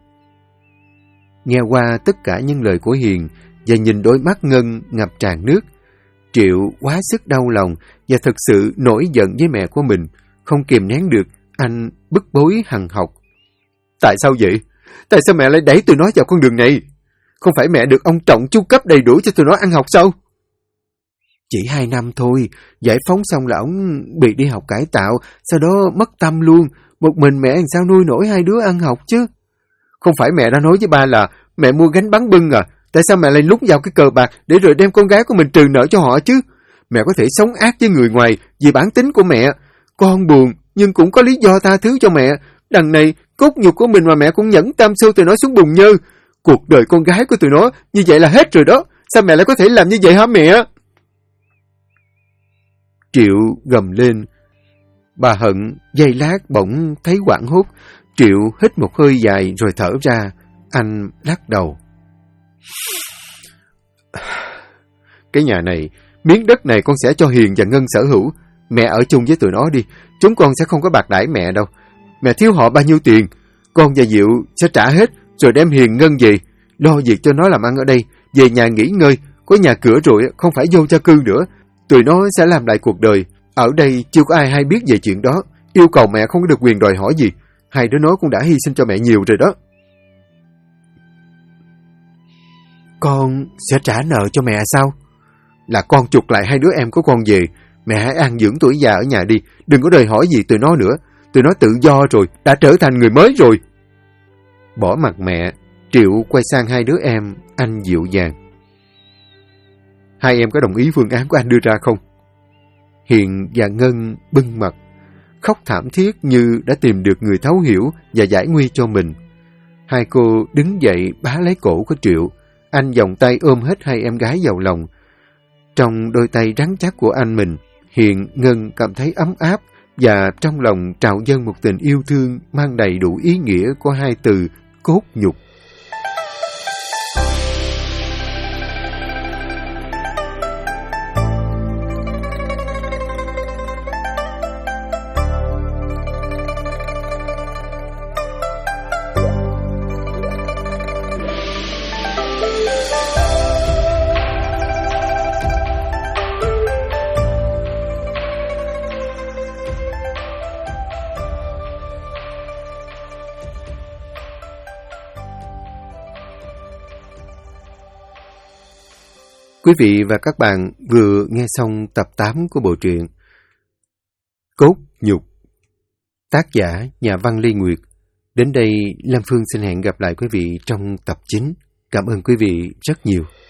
Nghe qua tất cả những lời của Hiền và nhìn đôi mắt Ngân ngập tràn nước, Triệu quá sức đau lòng và thực sự nổi giận với mẹ của mình. Không kìm nén được, anh bức bối hằn học. Tại sao vậy? Tại sao mẹ lại đẩy tụi nó vào con đường này? Không phải mẹ được ông Trọng chu cấp đầy đủ cho tụi nó ăn học sao? Chỉ 2 năm thôi, giải phóng xong là ông bị đi học cải tạo, sau đó mất tâm luôn. Một mình mẹ làm sao nuôi nổi 2 đứa ăn học chứ? Không phải mẹ đã nói với ba là mẹ mua gánh bánh bưng à? Tại sao mẹ lại lúng vào cái cờ bạc để rồi đem con gái của mình trừ nợ cho họ chứ? Mẹ có thể sống ác với người ngoài vì bản tính của mẹ. Con buồn nhưng cũng có lý do tha thứ cho mẹ. Đằng này cốt nhục của mình mà mẹ cũng nhẫn tâm xô tụi nó xuống bùn nhơ. Cuộc đời con gái của tụi nó như vậy là hết rồi đó. Sao mẹ lại có thể làm như vậy hả mẹ? Triệu gầm lên. Bà Hận giây lát bỗng thấy hoảng hốt. Triệu hít một hơi dài rồi thở ra. Anh lắc đầu. Cái nhà này, miếng đất này con sẽ cho Hiền và Ngân sở hữu. Mẹ ở chung với tụi nó đi. Chúng con sẽ không có bạc đãi mẹ đâu. Mẹ thiếu họ bao nhiêu tiền, con và Diệu sẽ trả hết, rồi đem Hiền Ngân về. Lo việc cho nó làm ăn ở đây. Về nhà nghỉ ngơi. Có nhà cửa rồi, không phải vô gia cư nữa. Tụi nó sẽ làm lại cuộc đời. Ở đây chưa có ai hay biết về chuyện đó. Yêu cầu mẹ không có được quyền đòi hỏi gì. 2 đứa nó cũng đã hy sinh cho mẹ nhiều rồi đó. Con sẽ trả nợ cho mẹ sao? Là con chuộc lại 2 đứa em của con về. Mẹ hãy an dưỡng tuổi già ở nhà đi. Đừng có đòi hỏi gì tụi nó nữa. Tụi nó tự do rồi, đã trở thành người mới rồi. Bỏ mặt mẹ, Triệu quay sang 2 đứa em, anh dịu dàng. 2 em có đồng ý phương án của anh đưa ra không? Hiền và Ngân bưng mặt, khóc thảm thiết như đã tìm được người thấu hiểu và giải nguy cho mình. 2 cô đứng dậy bá lấy cổ của Triệu. anh vòng tay ôm hết hai em gái vào lòng. Trong đôi tay rắn chắc của anh mình, Hiền, Ngân cảm thấy ấm áp và trong lòng trào dâng một tình yêu thương mang đầy đủ ý nghĩa của hai từ cốt nhục. Quý vị và các bạn vừa nghe xong tập 8 của bộ truyện Cốt Nhục, tác giả nhà văn Lê Nguyệt. Đến đây, Lam Phương xin hẹn gặp lại quý vị trong tập 9. Cảm ơn quý vị rất nhiều.